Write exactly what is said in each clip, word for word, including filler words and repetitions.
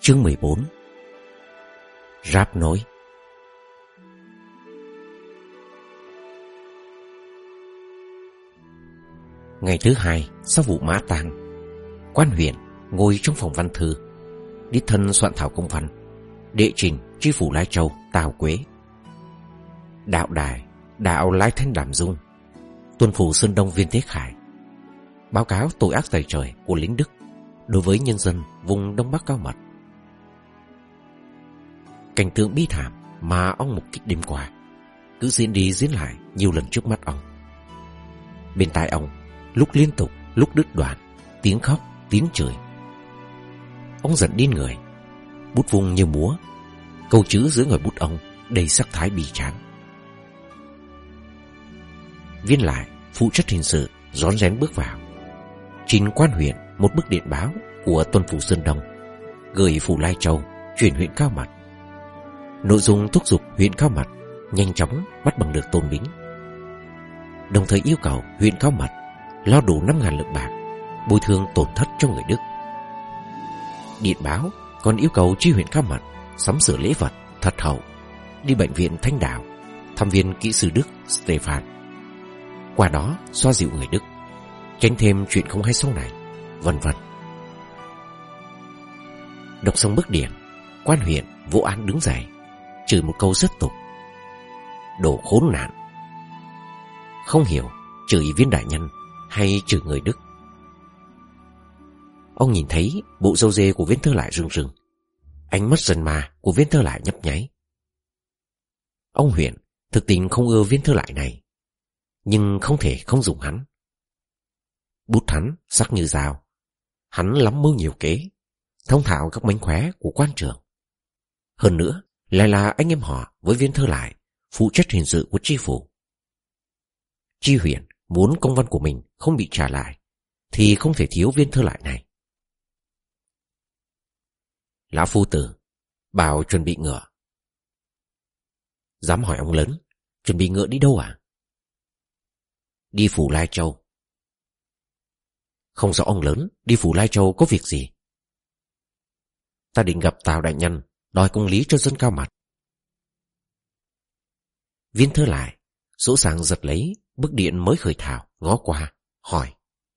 Chương mười bốn. Ráp nối. Ngày thứ hai sau vụ mã tang, quan huyện ngồi trong phòng văn thư, đích thân soạn thảo công văn đệ trình tri phủ Lai Châu Tào Quế, đạo đài đạo Lai Thanh Đàm Dung, tuân phủ Sơn Đông Viên Thế Khải báo cáo tội ác tày trời của lính Đức đối với nhân dân vùng Đông Bắc Cao Mật. Cảnh tượng bi thảm mà ông mục kích đêm qua cứ diễn đi diễn lại nhiều lần trước mắt ông. Bên tai ông lúc liên tục lúc đứt đoạn tiếng khóc tiếng chửi. Ông giận điên người, bút vung như múa, câu chữ dưới ngòi bút ông đầy sắc thái bi tráng. Viên lại phụ trách hình sự rón rén bước vào, trình quan huyện một bức điện báo của tuân phủ Sơn Đông gửi phủ Lai Châu chuyển huyện Cao Mật. Nội dung thúc giục huyện Cao Mật nhanh chóng bắt bằng được Tôn Bính, đồng thời yêu cầu huyện Cao Mật lo đủ năm ngàn lượng bạc bồi thường tổn thất cho người Đức. Điện báo còn yêu cầu chi huyện Cao Mật sắm sửa lễ vật thật hậu, đi bệnh viện Thanh Đảo thăm viên kỹ sư Đức Stefan, qua đó xoa dịu người Đức, tránh thêm chuyện không hay sau này, vân vân. Đọc xong bức điện, quan huyện Vô An đứng dậy, chửi một câu rất tục: đồ khốn nạn. Không hiểu chửi viên đại nhân hay chửi người Đức. Ông nhìn thấy bộ râu dê của Viên Thơ Lại rưng rưng, ánh mắt dần ma của Viên Thơ Lại nhấp nháy. Ông huyện thực tình không ưa Viên Thơ Lại này, nhưng không thể không dùng hắn. Bút hắn sắc như dao, hắn lắm mưu nhiều kế, thông thạo các mánh khóe của quan trường. Hơn nữa lại là anh em họ với Viên Thơ Lại phụ trách hình sự của tri phủ. Tri huyện muốn công văn của mình không bị trả lại thì không thể thiếu Viên Thơ Lại này. Lão phu tử bảo chuẩn bị ngựa. Dám hỏi ông lớn, chuẩn bị ngựa đi đâu à? Đi phủ Lai Châu. Không rõ ông lớn đi phủ Lai Châu có việc gì? Ta định gặp Tào đại nhân đòi công lý cho dân Cao Mật. Viên Thơ Lại sỗ sàng giật lấy bức điện mới khởi thảo, ngó qua hỏi: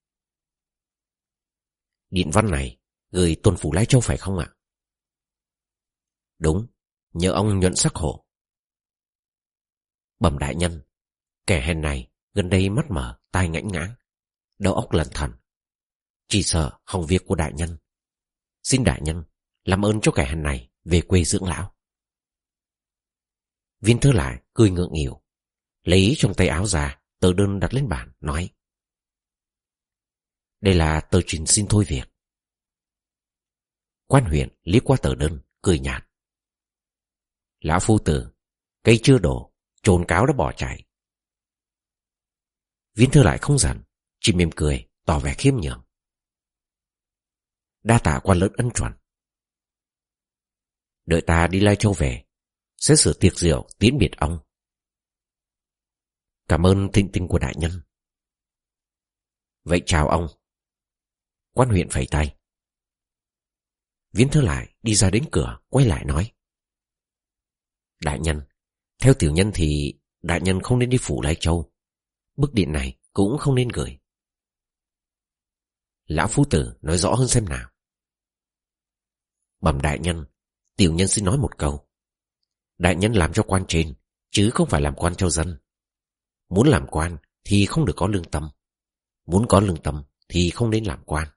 điện văn này gửi tuân phủ Lai Châu phải không ạ? Đúng, nhờ ông nhuận sắc hộ. Bẩm đại nhân, kẻ hèn này gần đây mắt mở tai ngãnh ngãng, đầu óc lẩn thẩn, chỉ sợ hỏng việc của đại nhân. Xin đại nhân làm ơn cho kẻ hèn này về quê dưỡng lão. Viên Thơ Lại cười ngượng nghịu, lấy trong tay áo ra tờ đơn đặt lên bàn, nói: đây là tờ trình xin thôi việc. Quan huyện liếc qua tờ đơn, cười nhạt: lão phu tử, cây chưa đổ, trồn cáo đã bỏ chạy. Viên Thơ Lại không giận, chỉ mỉm cười tỏ vẻ khiêm nhường: đa tạ quan lớn ân chuẩn. Đợi ta đi Lai Châu về, sẽ sửa tiệc rượu tiễn biệt ông. Cảm ơn thịnh tình của đại nhân. Vậy chào ông. Quan huyện phẩy tay. Viên Thơ Lại đi ra đến cửa, quay lại nói: đại nhân, theo tiểu nhân thì đại nhân không nên đi phủ Lai Châu. Bức điện này cũng không nên gửi. Lão phu tử nói rõ hơn xem nào. Bẩm đại nhân, tiểu nhân xin nói một câu. Đại nhân làm cho quan trên, chứ không phải làm quan cho dân. Muốn làm quan thì không được có lương tâm, muốn có lương tâm thì không nên làm quan.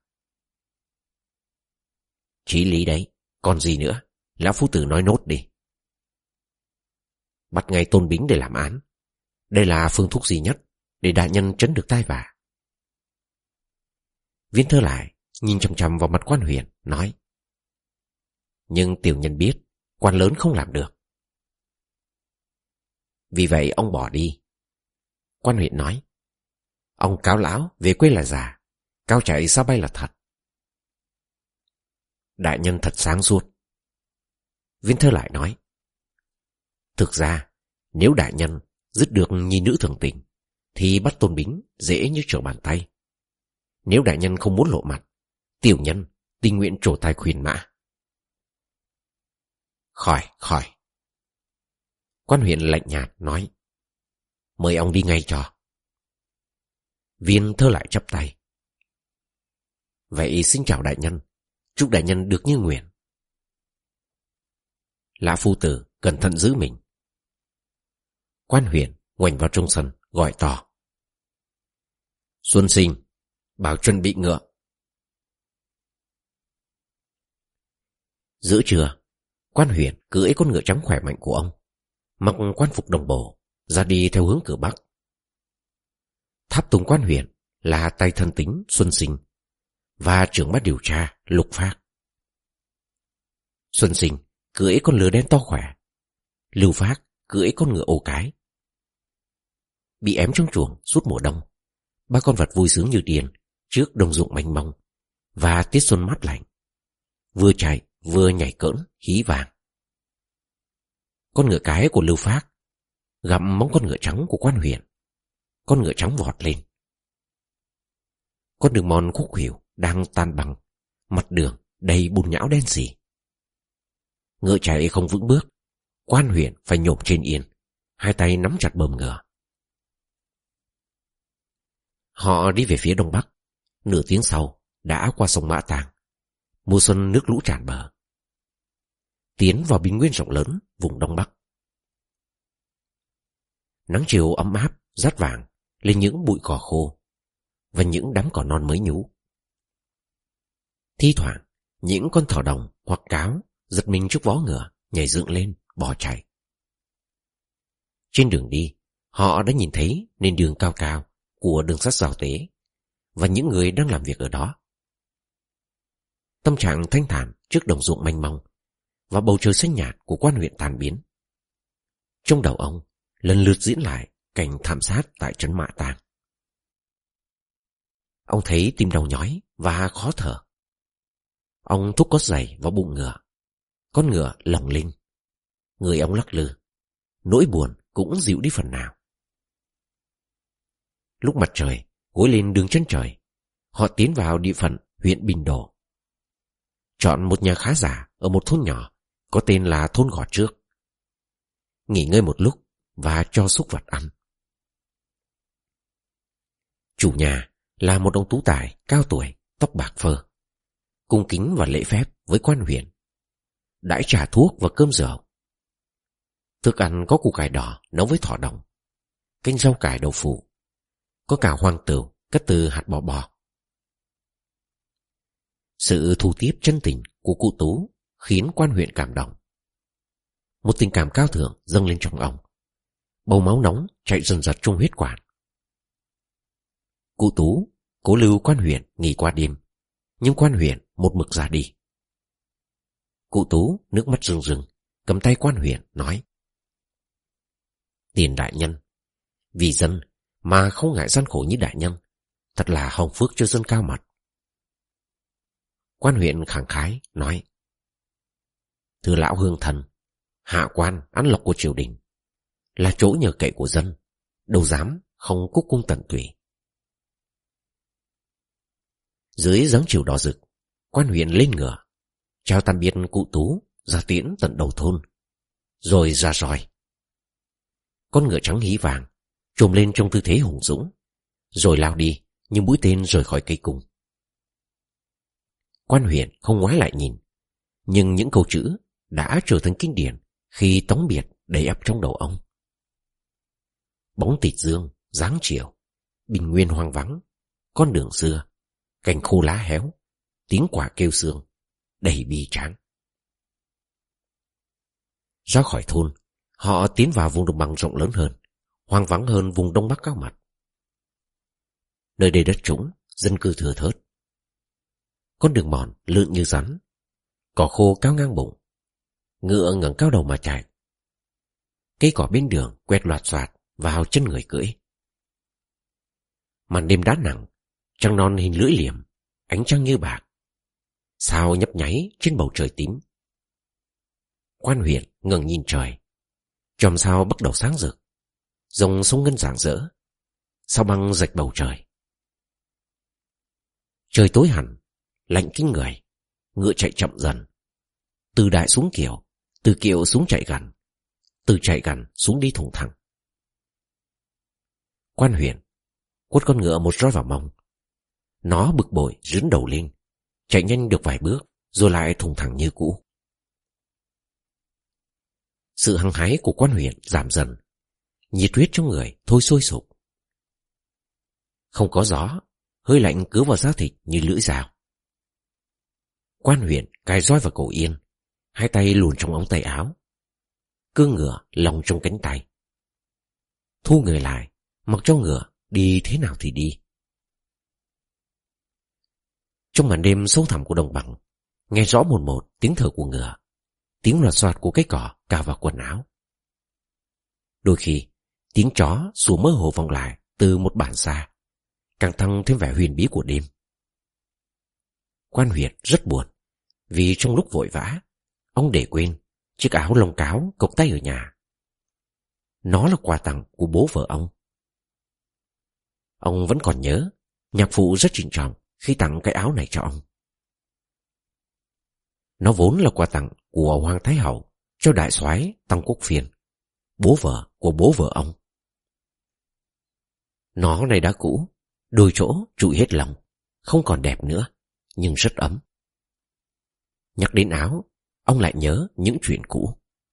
Chí lý đấy, còn gì nữa, lão phu tử nói nốt đi. Bắt ngay Tôn Bính để làm án. Đây là phương thuốc duy nhất để đại nhân trấn được tai vạ. Viên Thơ Lại nhìn chằm chằm vào mặt quan huyện, nói: nhưng tiểu nhân biết quan lớn không làm được. Vì vậy ông bỏ đi. Quan huyện nói: ông cáo lão về quê là giả, cáo chạy sao bay là thật. Đại nhân thật sáng suốt. Viên Thơ Lại nói: thực ra nếu đại nhân dứt được nhi nữ thường tình thì bắt Tôn Bính dễ như trở bàn tay. Nếu đại nhân không muốn lộ mặt, tiểu nhân tình nguyện trổ tài khuyên mã. Khỏi, khỏi. Quan huyện lạnh nhạt nói: Mời ông đi ngay cho. Viên thơ lại chắp tay: Vậy xin chào đại nhân, chúc đại nhân được như nguyện. Lã phu tử cẩn thận giữ mình. Quan huyện ngoảnh vào trong sân gọi to: Xuân Sinh, bảo chuẩn bị ngựa. Giữa trưa, Quan huyện cưỡi con ngựa trắng khỏe mạnh của ông, mặc quan phục đồng bổ, ra đi theo hướng cửa bắc. Tháp tùng Quan huyện là tay thân tín Xuân Sinh và trưởng bát điều tra Lục Phác. Xuân Sinh cưỡi con lừa đen to khỏe, Lưu Phác cưỡi con ngựa ô cái. Bị ém trong chuồng suốt mùa đông, ba con vật vui sướng như điên trước đồng ruộng mênh mông và tiết xuân mát lạnh, vừa chạy vừa nhảy cỡn hí vàng. Con ngựa cái của Lưu Phác gặm móng con ngựa trắng của Quan huyện. Con ngựa trắng vọt lên. Con đường mòn khúc khuỷu đang tan băng, mặt đường đầy bùn nhão đen sì. Ngựa chạy không vững bước, Quan huyện phải nhổm trên yên, hai tay nắm chặt bờm ngựa. Họ đi về phía đông bắc. Nửa tiếng sau đã qua sông Mã Tàng. Mùa xuân nước lũ tràn bờ, tiến vào bình nguyên rộng lớn vùng đông bắc. Nắng chiều ấm áp rát vàng lên những bụi cỏ khô và những đám cỏ non mới nhú. Thi thoảng những con thỏ đồng hoặc cáo giật mình trước vó ngựa, nhảy dựng lên bỏ chạy. Trên đường đi, họ đã nhìn thấy nền đường cao cao của đường sắt giao tế và những người đang làm việc ở đó. Tâm trạng thanh thản trước đồng ruộng mênh mông và bầu trời xanh nhạt của Quan huyện tan biến. Trong đầu ông lần lượt diễn lại cảnh thảm sát tại trấn Mã Tàng. Ông thấy tim đau nhói và khó thở. Ông thúc cốt giày vào bụng ngựa. Con ngựa lồng lên, người ông lắc lư, nỗi buồn cũng dịu đi phần nào. Lúc mặt trời gối lên đường chân trời, họ tiến vào địa phận huyện Bình Đồ, chọn một nhà khá giả ở một thôn nhỏ có tên là thôn Gò Trước, nghỉ ngơi một lúc và cho súc vật ăn. Chủ nhà là một ông tú tài cao tuổi, tóc bạc phơ, cung kính và lễ phép với Quan huyện, đãi trà thuốc và cơm rượu. Thức ăn có củ cải đỏ nấu với thỏ đồng, canh rau cải đậu phụ, có cả hoang tửu cắt từ hạt bò bò. Sự thu tiếp chân tình của cụ Tú khiến Quan huyện cảm động. Một tình cảm cao thượng dâng lên trong ông, bầu máu nóng chạy dần dật trong huyết quản. Cụ Tú cố lưu Quan huyện nghỉ qua đêm, nhưng Quan huyện một mực ra đi. Cụ Tú nước mắt rưng rưng cầm tay Quan huyện nói: Tiền đại nhân, vì dân mà không ngại gian khổ như đại nhân, thật là hồng phước cho dân Cao Mật. Quan huyện khẳng khái nói: Thưa lão hương thần, hạ quan ăn lộc của triều đình, là chỗ nhờ cậy của dân, đâu dám không cúc cung tận tụy. Dưới giáng chiều đỏ rực, Quan huyện lên ngựa, chào tạm biệt cụ Tú, ra tiễn tận đầu thôn, rồi ra roi. Con ngựa trắng hí vàng trồm lên trong tư thế hùng dũng, rồi lao đi như mũi tên rời khỏi cây cung. Quan huyện không ngoái lại nhìn, nhưng những câu chữ đã trở thành kinh điển khi tống biệt đầy ắp trong đầu ông. Bóng tịt dương, dáng chiều, bình nguyên hoang vắng, con đường xưa, cành khô lá héo, tiếng quả kêu sương, đầy bi tráng. Ra khỏi thôn, họ tiến vào vùng đồng bằng rộng lớn hơn, hoang vắng hơn vùng đông bắc Cao Mật. Nơi đây đất trũng, dân cư thừa thớt. Con đường mòn lượn như rắn, cỏ khô cao ngang bụng, ngựa ngẩng cao đầu mà chạy. Cây cỏ bên đường quét loạt xoạt vào chân người cưỡi. Màn đêm đá nặng, trăng non hình lưỡi liềm, ánh trăng như bạc, sao nhấp nháy trên bầu trời tím. Quan huyện ngẩng nhìn trời, chòm sao bắt đầu sáng rực, dòng sông ngân rạng rỡ, sao băng rạch bầu trời. Trời tối hẳn, lạnh kinh người, ngựa chạy chậm dần, từ đại xuống kiểu, Từ kiệu xuống chạy gần, từ chạy gần xuống đi thủng thẳng. Quan Huyền quất con ngựa một roi vào mông. Nó bực bội rướn đầu lên, chạy nhanh được vài bước rồi lại thủng thẳng như cũ. Sự hăng hái của Quan Huyền giảm dần, nhiệt huyết trong người thôi sôi sục. Không có gió, hơi lạnh cứ vào da thịt như lưỡi dao. Quan Huyền cài roi vào cổ yên, hai tay luồn trong ống tay áo, cương ngựa lồng trong cánh tay. Thu người lại, mặc cho ngựa đi thế nào thì đi. Trong màn đêm sâu thẳm của đồng bằng, nghe rõ một một tiếng thở của ngựa, tiếng loạt soạt của cái cỏ cào vào quần áo. Đôi khi tiếng chó sủa mơ hồ vọng lại từ một bản xa, càng tăng thêm vẻ huyền bí của đêm. Quan Huyền rất buồn, vì trong lúc vội vã, ông để quên chiếc áo lông cáo cộc tay ở nhà. Nó là quà tặng của bố vợ ông. Ông vẫn còn nhớ nhạc phụ rất trịnh trọng khi tặng cái áo này cho ông. Nó vốn là quà tặng của Hoàng Thái Hậu cho đại soái Tăng Quốc Phiên, bố vợ của bố vợ ông. Nó này đã cũ, đôi chỗ trụi hết lông, không còn đẹp nữa, nhưng rất ấm. Nhắc đến áo, ông lại nhớ những chuyện cũ.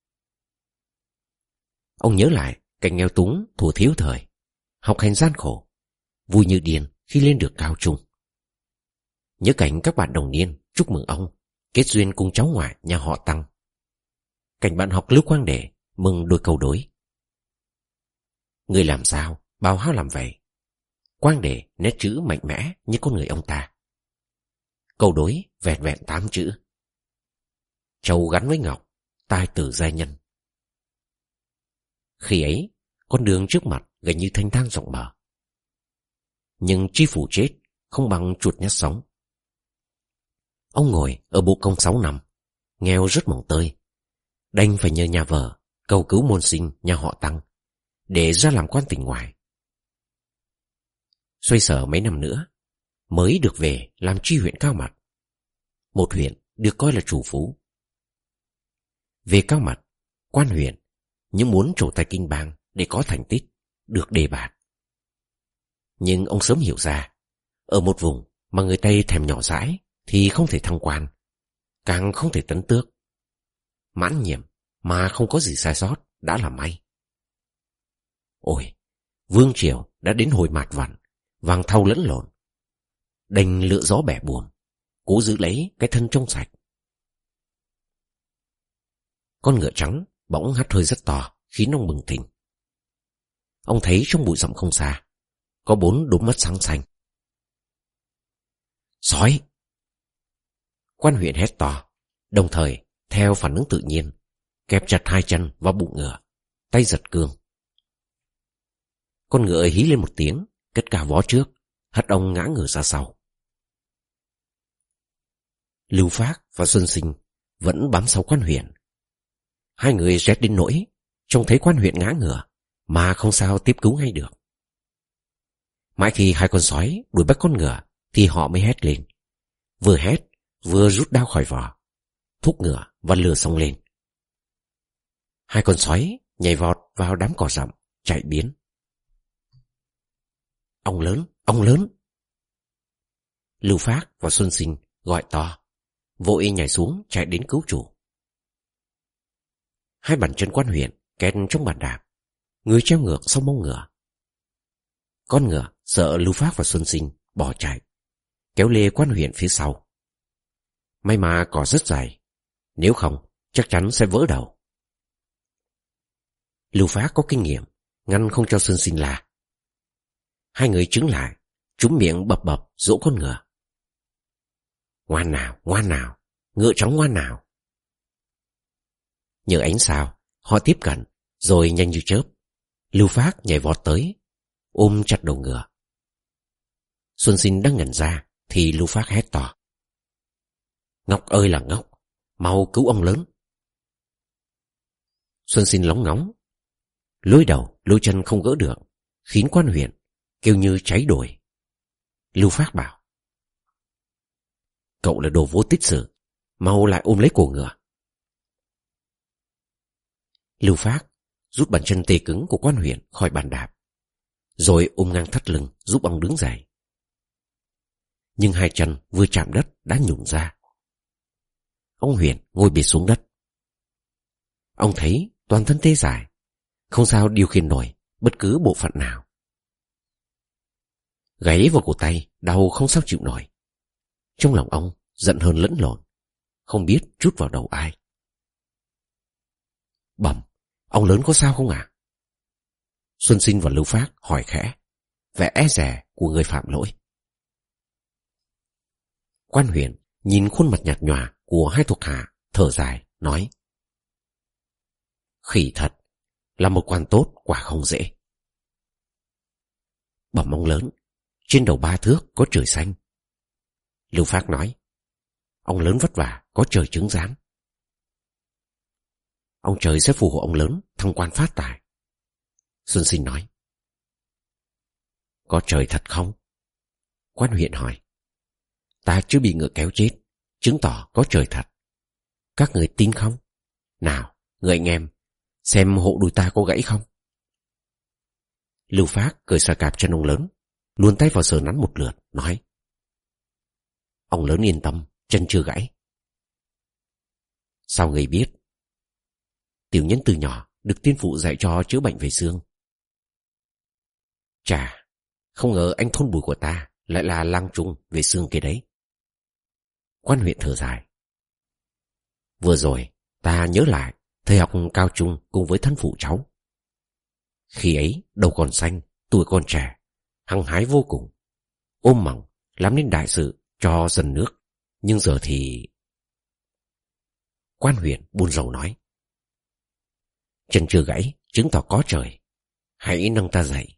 Ông nhớ lại cảnh nghèo túng thuở thiếu thời, học hành gian khổ, vui như điên khi lên được cao trung. Nhớ cảnh các bạn đồng niên chúc mừng ông kết duyên cùng cháu ngoại nhà họ Tăng. Cảnh bạn học Lưu Quang Đề mừng đôi câu đối. Người làm sao, bao hao làm vậy. Quang Đề nét chữ mạnh mẽ như con người ông ta. Câu đối vẹn vẹn tám chữ. Châu gắn với ngọc, tai tử giai nhân. Khi ấy, con đường trước mặt gần như thanh thang rộng mở. Nhưng chi phủ chết không bằng chuột nhắt sống. Ông ngồi ở bộ công sáu năm, nghèo rất mồng tơi, đành phải nhờ nhà vợ cầu cứu môn sinh nhà họ Tăng để ra làm quan tỉnh ngoài. Xoay sở mấy năm nữa mới được về làm tri huyện Cao Mặt, một huyện được coi là chủ phú. Về Cao Mặt, Quan Huyền nhưng muốn trổ tài kinh bang để có thành tích, được đề bạt. Nhưng ông sớm hiểu ra, ở một vùng mà người Tây thèm nhỏ dãi thì không thể thăng quan, càng không thể tấn tước. Mãn nhiệm mà không có gì sai sót đã là may. Ôi, vương triều đã đến hồi mạt vặn, vàng thau lẫn lộn, đành lựa gió bẻ buồm, cố giữ lấy cái thân trong sạch. Con ngựa trắng bỗng hắt hơi rất to, khiến ông bừng tỉnh. Ông thấy trong bụi rậm không xa có bốn đốm mắt sáng xanh. Sói! Quan Huyền hét to, đồng thời theo phản ứng tự nhiên kẹp chặt hai chân vào bụng ngựa, tay giật cương. Con ngựa hí lên một tiếng, cất cao vó trước, hất ông ngã ngửa ra sau. Lưu Phác và Xuân Sinh vẫn bám sau Quan Huyền. Hai người rét đến nỗi trông thấy Quan Huyền ngã ngửa mà không sao tiếp cứu ngay được. Mãi khi hai con sói đuổi bắt con ngựa thì họ mới hét lên, vừa hét vừa rút đao khỏi vỏ, thúc ngựa và lừa xông lên. Hai con sói nhảy vọt vào đám cỏ rậm, chạy biến. Ông lớn, ông lớn! Lưu Phác và Xuân Sinh gọi to, vội nhảy xuống chạy đến cứu chủ. Hai bàn chân Quan Huyền kẹt trong bàn đạp, người treo ngược sau mông ngựa. Con ngựa sợ Lưu Phác và Xuân Sinh bỏ chạy, kéo lê Quan Huyền phía sau. May mà cỏ rất dài, nếu không chắc chắn sẽ vỡ đầu. Lưu Phác có kinh nghiệm, ngăn không cho Xuân Sinh la. Hai người chứng lại, trúm miệng bập bập dỗ con ngựa. Ngoan nào, ngoan nào, ngựa trắng ngoan nào. Nhờ ánh sao, họ tiếp cận, rồi nhanh như chớp, Lưu Phác nhảy vọt tới, ôm chặt đầu ngựa. Xuân Sinh đang ngẩn ra thì Lưu Phác hét to. Ngốc ơi là ngốc, mau cứu ông lớn. Xuân Sinh lóng ngóng, lôi đầu lôi chân không gỡ được, khiến Quan Huyền kêu như cháy đồi. Lưu Phác bảo, cậu là đồ vô tích sự, mau lại ôm lấy cổ ngựa. Lưu Phác rút bàn chân tê cứng của Quan Huyền khỏi bàn đạp, rồi ôm ngang thắt lưng giúp ông đứng dậy. Nhưng hai chân vừa chạm đất đã nhũn ra. Ông Huyền ngồi bệt xuống đất. Ông thấy toàn thân tê dại, không sao điều khiển nổi bất cứ bộ phận nào. Gáy vào cổ tay đau không sao chịu nổi. Trong lòng ông giận hơn lẫn lộn, không biết trút vào đầu ai. Bẩm, ông lớn có sao không ạ? À? Xuân Sinh và Lưu Phác hỏi khẽ, vẻ e dè của người phạm lỗi. Quan Huyền nhìn khuôn mặt nhạt nhòa của hai thuộc hạ, thở dài, nói: Khỉ thật, là một quan tốt quả không dễ. Bẩm ông lớn, trên đầu ba thước có trời xanh. Lưu Phác nói: Ông lớn vất vả có trời chứng giám. Ông trời sẽ phù hộ ông lớn thăng quan phát tài. Xuân Sinh nói: Có trời thật không? Quan Huyền hỏi: Ta chưa bị ngựa kéo chết, chứng tỏ có trời thật. Các người tin không? Nào, người anh em, xem hộ đùi ta có gãy không? Lưu Phác cởi xà cạp chân ông lớn, luồn tay vào sờ nắn một lượt, nói: Ông lớn yên tâm, chân chưa gãy. Sao người biết? Tiểu nhân từ nhỏ được tiên phụ dạy cho chữa bệnh về xương. Chà, không ngờ anh thôn Bùi của ta lại là lang trung về xương kia đấy. Quan Huyền thở dài: Vừa rồi ta nhớ lại thời học cao trung cùng với thân phụ cháu. Khi ấy đầu còn xanh, tuổi còn trẻ, hăng hái vô cùng, ôm mỏng làm nên đại sự cho dân nước. Nhưng giờ thì... Quan Huyền buồn rầu nói: Chân chưa gãy chứng tỏ có trời, hãy nâng ta dậy.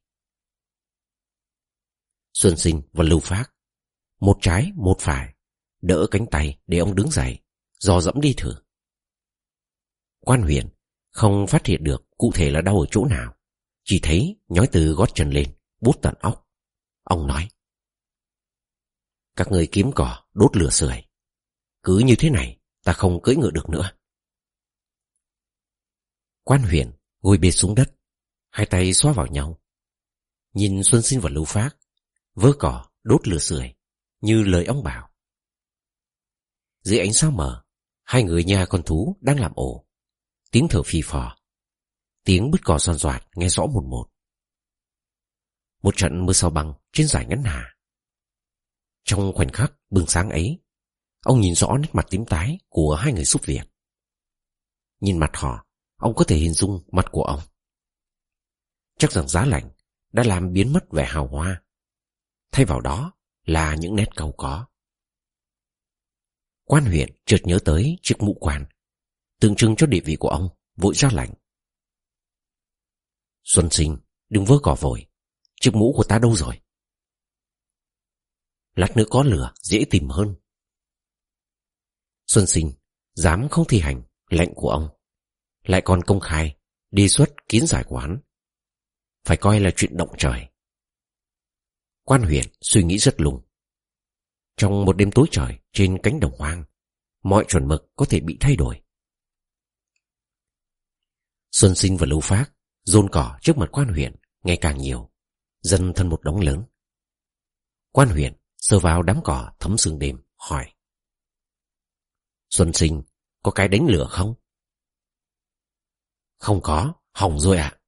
Xuân Sinh và Lưu Phác một trái một phải đỡ cánh tay để ông đứng dậy, dò dẫm đi thử. Quan Huyền không phát hiện được cụ thể là đau ở chỗ nào, chỉ thấy nhói từ gót chân lên, buốt tận óc. Ông nói: Các người kiếm cỏ đốt lửa sưởi, cứ như thế này ta không cưỡi ngựa được nữa. Quan Huyền ngồi bệt xuống đất, hai tay xoa vào nhau, nhìn Xuân Sinh và Lưu Phác vơ cỏ đốt lửa sưởi như lời ông bảo. Dưới ánh sao mờ, hai người nhà con thú đang làm ổ, tiếng thở phì phò, tiếng bứt cỏ giòn giọt nghe rõ một một. Một trận mưa sao băng trên dải ngắn hà. Trong khoảnh khắc bừng sáng ấy, ông nhìn rõ nét mặt tím tái của hai người giúp việc. Nhìn mặt họ, ông có thể hình dung mặt của ông. Chắc rằng giá lạnh đã làm biến mất vẻ hào hoa, thay vào đó là những nét cau có. Quan Huyền chợt nhớ tới chiếc mũ quan, tượng trưng cho địa vị của ông, vội ra lệnh: Xuân Sinh, đừng vơ cỏ vội, chiếc mũ của ta đâu rồi? Lát nữa có lửa dễ tìm hơn. Xuân Sinh dám không thi hành lệnh của ông, lại còn công khai đề xuất kiến giải của hắn, phải coi là chuyện động trời. Quan Huyền suy nghĩ rất lung. Trong một đêm tối trời trên cánh đồng hoang, mọi chuẩn mực có thể bị thay đổi. Xuân Sinh và Lưu Phác dồn cỏ trước mặt Quan Huyền ngày càng nhiều, dần thành một đống lớn. Quan Huyền sờ vào đám cỏ thấm sương đêm, hỏi: Xuân Sinh, có cái đánh lửa không? Không có, hỏng rồi ạ. À?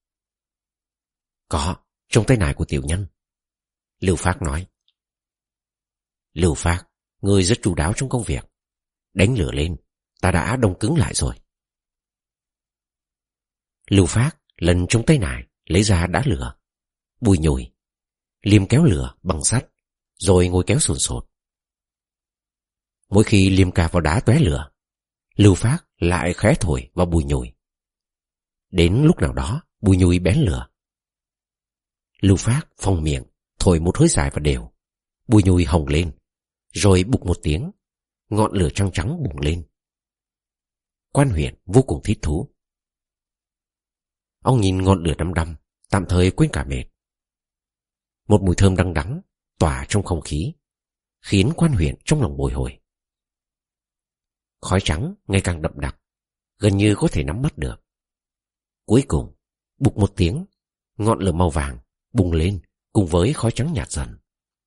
Có, trong tay nải của tiểu nhân. Lưu Phác nói. Lưu Phác, ngươi rất chu đáo trong công việc. Đánh lửa lên, ta đã đông cứng lại rồi. Lưu Phác lần trong tay nải lấy ra đá lửa, bùi nhùi, liềm kéo lửa bằng sắt, rồi ngồi kéo sồn sột. Mỗi khi liềm cà vào đá tóe lửa, Lưu Phác lại khẽ thổi vào bùi nhùi. Đến lúc nào đó bùi nhùi bén lửa. Lưu Phác phồng miệng, thổi một hơi dài và đều. Bùi nhùi hồng lên, rồi bục một tiếng, ngọn lửa trắng trắng bùng lên. Quan Huyền vô cùng thích thú. Ông nhìn ngọn lửa đăm đăm, tạm thời quên cả mệt. Một mùi thơm đắng đắng tỏa trong không khí, khiến Quan Huyền trong lòng bồi hồi. Khói trắng ngày càng đậm đặc, gần như có thể nắm bắt được. Cuối cùng, bụp một tiếng, ngọn lửa màu vàng bùng lên cùng với khói trắng nhạt dần.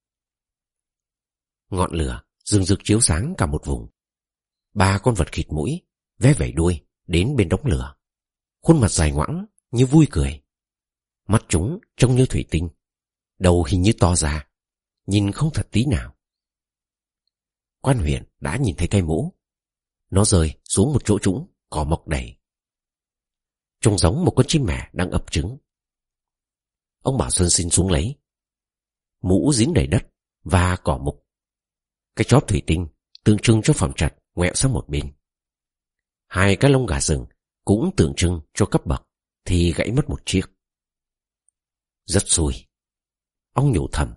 Ngọn lửa rừng rực chiếu sáng cả một vùng. Ba con vật khịt mũi, vé vẩy đuôi đến bên đống lửa. Khuôn mặt dài ngoẵng như vui cười. Mắt chúng trông như thủy tinh, đầu hình như to ra, nhìn không thật tí nào. Quan huyện đã nhìn thấy cái mũ. Nó rơi xuống một chỗ trũng, cỏ mọc đầy. Trông giống một con chim mẹ đang ấp trứng. Ông bảo Xuân Sinh xuống lấy. Mũ dính đầy đất và cỏ mục. Cái chóp thủy tinh tượng trưng cho phẩm trật ngoẹo sang một bên. Hai cái lông gà rừng cũng tượng trưng cho cấp bậc thì gãy mất một chiếc. Rất xui, ông nhủ thầm.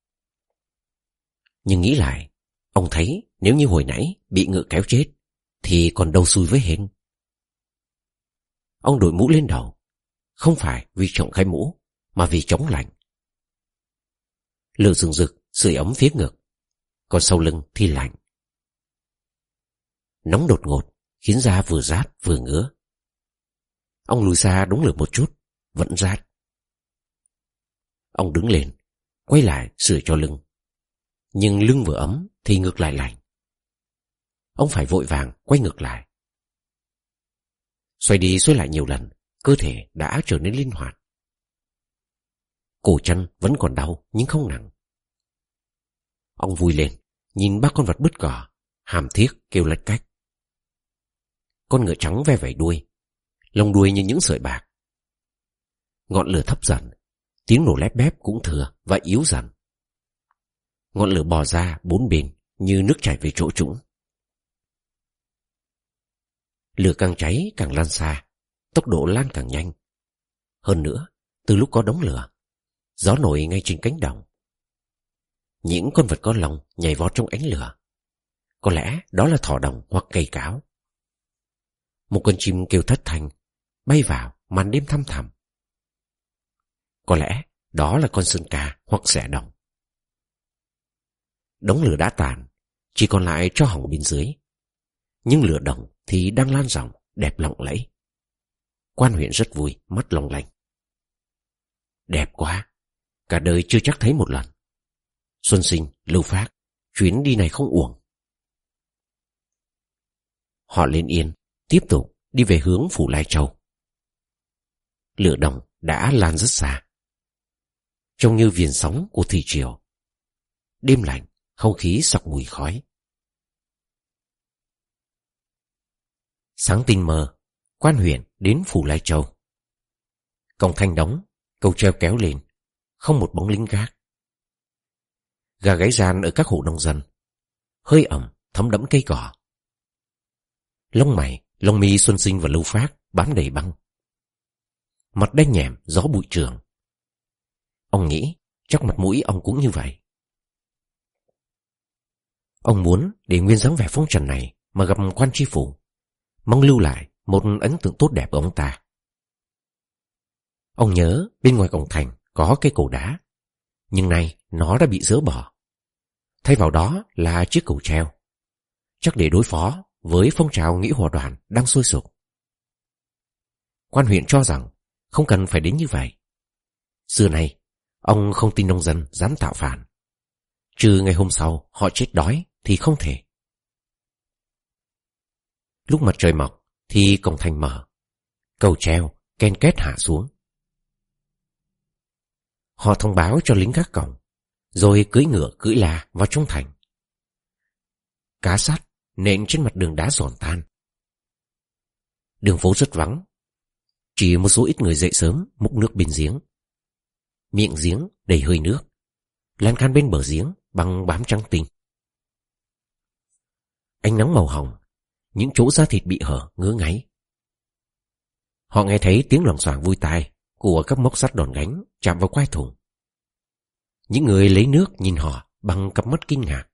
Nhưng nghĩ lại, ông thấy nếu như hồi nãy bị ngựa kéo chết thì còn đâu xui với hên. Ông đội mũ lên đầu, không phải vì trộm cái mũ mà vì chống lạnh. Lửa rừng rực sưởi ấm phía ngực, còn sau lưng thì lạnh. Nóng đột ngột khiến da vừa rát vừa ngứa. Ông lùi xa đống lửa một chút, vẫn rát. Ông đứng lên, quay lại sửa cho lưng. Nhưng lưng vừa ấm thì ngực lại lạnh. Ông phải vội vàng quay ngược lại. Xoay đi xoay lại nhiều lần, cơ thể đã trở nên linh hoạt. Cổ chân vẫn còn đau nhưng không nặng. Ông vui lên, nhìn ba con vật bứt cỏ, hàm thiết kêu lách cách. Con ngựa trắng ve vẩy đuôi, lông đuôi như những sợi bạc. Ngọn lửa thấp dần, tiếng nổ lép bép cũng thừa và yếu dần. Ngọn lửa bò ra bốn bên như nước chảy về chỗ trũng. Lửa càng cháy càng lan xa, tốc độ lan càng nhanh. Hơn nữa, từ lúc có đống lửa, gió nổi ngay trên cánh đồng. Những con vật có lông nhảy vọt trong ánh lửa. Có lẽ đó là thỏ đồng hoặc cây cáo. Một con chim kêu thất thanh bay vào màn đêm thăm thẳm. Có lẽ đó là con sơn ca hoặc xẻ đồng. Đống lửa đã tàn, chỉ còn lại tro hỏng bên dưới. Nhưng lửa đồng thì đang lan rộng, đẹp lộng lẫy. Quan huyện rất vui, mắt long lanh. Đẹp quá, cả đời chưa chắc thấy một lần. Xuân Sinh, Lưu Phác, chuyến đi này không uổng. Họ lên yên, tiếp tục đi về hướng phủ Lai Châu. Lửa đồng đã lan rất xa, trông như viền sóng của thủy triều. Đêm lạnh, không khí sặc mùi khói. Sáng tinh mơ, quan huyện đến phủ Lai Châu. Cổng thành đóng, cầu treo kéo lên, không một bóng lính gác. Gà gáy ran ở các hộ nông dân, hơi ẩm thấm đẫm cây cỏ. Lông mày, lông mi Xuân Sinh và Lưu Phác bám đầy băng. Mặt đen nhèm gió bụi trường. Ông nghĩ chắc mặt mũi ông cũng như vậy. Ông muốn để nguyên dáng vẻ phong trần này mà gặp quan tri phủ, mong lưu lại một ấn tượng tốt đẹp của ông ta. Ông nhớ bên ngoài cổng thành có cây cầu đá, nhưng nay nó đã bị dỡ bỏ. Thay vào đó là chiếc cầu treo, chắc để đối phó với phong trào nghĩa hòa đoàn đang sôi sục. Quan huyện cho rằng không cần phải đến như vậy. Xưa nay ông không tin nông dân dám tạo phản, trừ ngày hôm sau họ chết đói thì không thể. Lúc mặt trời mọc thì cổng thành mở, cầu treo ken két hạ xuống. Họ thông báo cho lính gác cổng, rồi cưỡi ngựa cưỡi la vào trong thành. Cá sắt nện trên mặt đường đá giòn tan. Đường phố rất vắng, chỉ một số ít người dậy sớm múc nước bên giếng. Miệng giếng đầy hơi nước, lan can bên bờ giếng băng bám trắng tinh. Ánh nắng màu hồng, những chỗ da thịt bị hở ngứa ngáy. Họ nghe thấy tiếng loảng xoảng vui tai của các móc sắt đòn gánh chạm vào quai thùng. Những người lấy nước nhìn họ bằng cặp mắt kinh ngạc.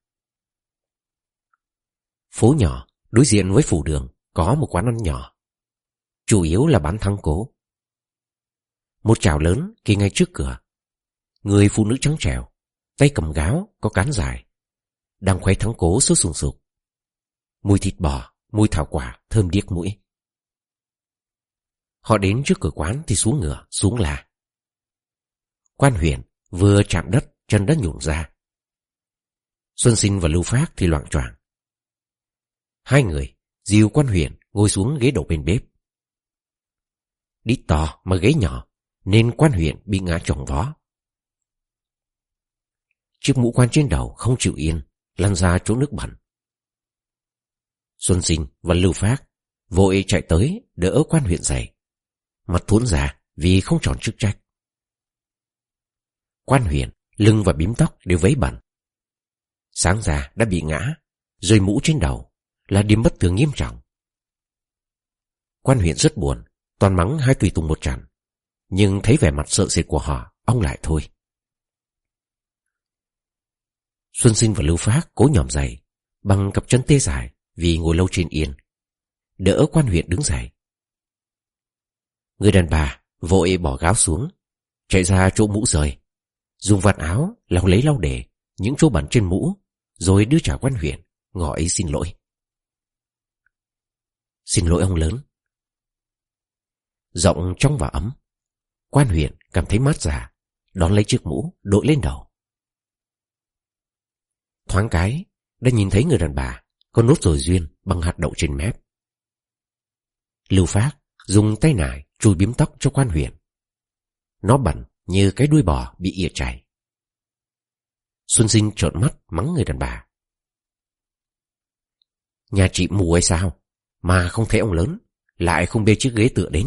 Phố nhỏ đối diện với phủ đường có một quán ăn nhỏ, chủ yếu là bán thắng cố. Một chảo lớn kê ngay trước cửa. Người phụ nữ trắng trẻo, tay cầm gáo có cán dài, đang khuấy thắng cố sốt sùng sục. Mùi thịt bò, mùi thảo quả thơm điếc mũi. Họ đến trước cửa quán thì xuống ngựa, xuống là. Quan Huyền vừa chạm đất, chân đã nhũn ra. Xuân Sinh và Lưu Phác thì loạng choạng. Hai người dìu Quan Huyền ngồi xuống ghế đầu bên bếp. Đít to mà ghế nhỏ, nên Quan Huyền bị ngã chồng vó. Chiếc mũ quan trên đầu không chịu yên, lăn ra chỗ nước bẩn. Xuân Sinh và Lưu Phác vội chạy tới đỡ Quan Huyền dậy, mặt thốn ra vì không tròn chức trách. Quan Huyền lưng và bím tóc đều vấy bẩn. Sáng ra đã bị ngã, rơi mũ trên đầu là điểm bất thường nghiêm trọng. Quan Huyền rất buồn, toàn mắng hai tùy tùng một trận, nhưng thấy vẻ mặt sợ sệt của họ, ông lại thôi. Xuân Sinh và Lưu Phác cố nhòm dậy bằng cặp chân tê dại vì ngồi lâu trên yên, đỡ Quan Huyền đứng dậy. Người đàn bà vội bỏ gáo xuống, chạy ra chỗ mũ rời, dùng vạt áo lau lấy lau để những chỗ bẩn trên mũ, rồi đưa trả Quan Huyền, ngỏ ý xin lỗi. Xin lỗi ông lớn. Giọng trong và ấm. Quan Huyền cảm thấy mát dạ, đón lấy chiếc mũ đội lên đầu. Thoáng cái đã nhìn thấy người đàn bà có nốt ruồi duyên bằng hạt đậu trên mép. Lưu Phác dùng tay nải chùi bím tóc cho Quan Huyền. Nó bẩn như cái đuôi bò bị ỉa chảy. Xuân Sinh trợn mắt mắng người đàn bà. Nhà chị mù hay sao mà không thấy ông lớn, lại không bê chiếc ghế tựa đến?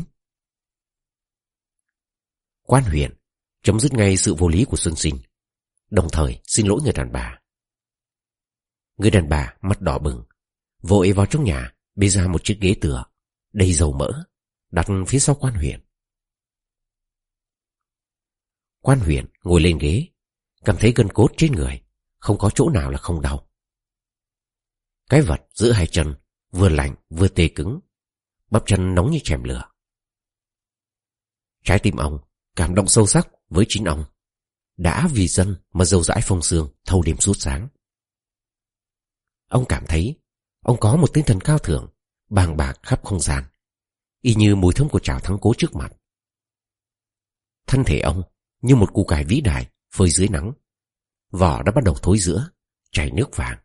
Quan Huyền chấm dứt ngay sự vô lý của Xuân Sinh, đồng thời xin lỗi người đàn bà. Người đàn bà mặt đỏ bừng, vội vào trong nhà bê ra một chiếc ghế tựa đầy dầu mỡ, đặt phía sau Quan Huyền. Quan Huyền ngồi lên ghế, cảm thấy gân cốt trên người không có chỗ nào là không đau. Cái vật giữa hai chân vừa lạnh vừa tê cứng, bắp chân nóng như chèm lửa. Trái tim ông cảm động sâu sắc với chính ông, đã vì dân mà dâu dãi phong sương thâu đêm suốt sáng. Ông cảm thấy ông có một tinh thần cao thượng, bàng bạc khắp không gian, y như mùi thơm của chảo thắng cố trước mặt. Thân thể ông như một củ cải vĩ đại phơi dưới nắng, vỏ đã bắt đầu thối rữa, chảy nước vàng.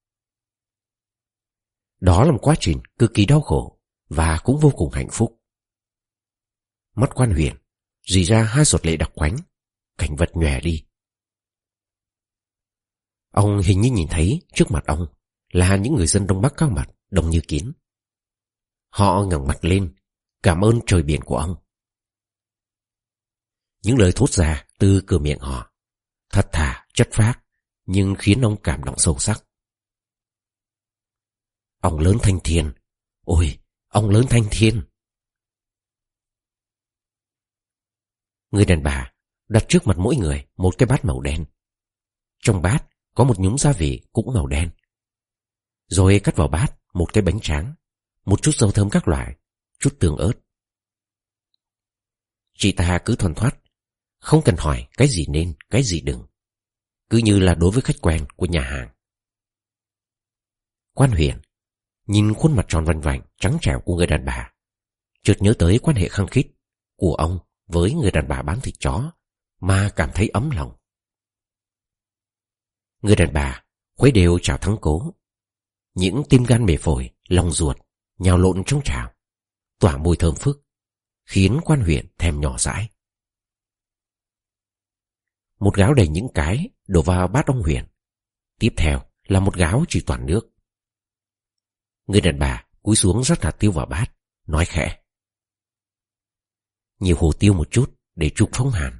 Đó là một quá trình cực kỳ đau khổ và cũng vô cùng hạnh phúc. Mắt Quan Huyền rỉ ra hai giọt lệ đặc quánh, cảnh vật nhòe đi. Ông hình như nhìn thấy trước mặt ông là những người dân Đông Bắc cao mặt đông như kiến. Họ ngẩng mặt lên cảm ơn trời biển của ông. Những lời thốt ra từ cửa miệng họ thật thà chất phác, nhưng khiến ông cảm động sâu sắc. Ông lớn thanh thiên, ôi ông lớn thanh thiên. Người đàn bà đặt trước mặt mỗi người một cái bát màu đen. Trong bát có một nhúm gia vị cũng màu đen. Rồi cắt vào bát một cái bánh tráng, một chút dầu thơm các loại, chút tương ớt. Chị ta cứ thoăn thoắt, không cần hỏi cái gì nên, cái gì đừng, cứ như là đối với khách quen của nhà hàng. Quan Huyền nhìn khuôn mặt tròn vành vạnh trắng trẻo của người đàn bà, chợt nhớ tới quan hệ khăng khít của ông với người đàn bà bán thịt chó mà cảm thấy ấm lòng. Người đàn bà khuấy đều chảo thắng cố, những tim gan bể phổi, lòng ruột nhào lộn trong chảo, tỏa mùi thơm phức, khiến Quan Huyền thèm nhỏ dãi. Một gáo đầy những cái đổ vào bát ông Huyền, tiếp theo là một gáo chỉ toàn nước. Người đàn bà cúi xuống rót hạt tiêu vào bát, nói khẽ: nhiều hồ tiêu một chút để trục phong hàn.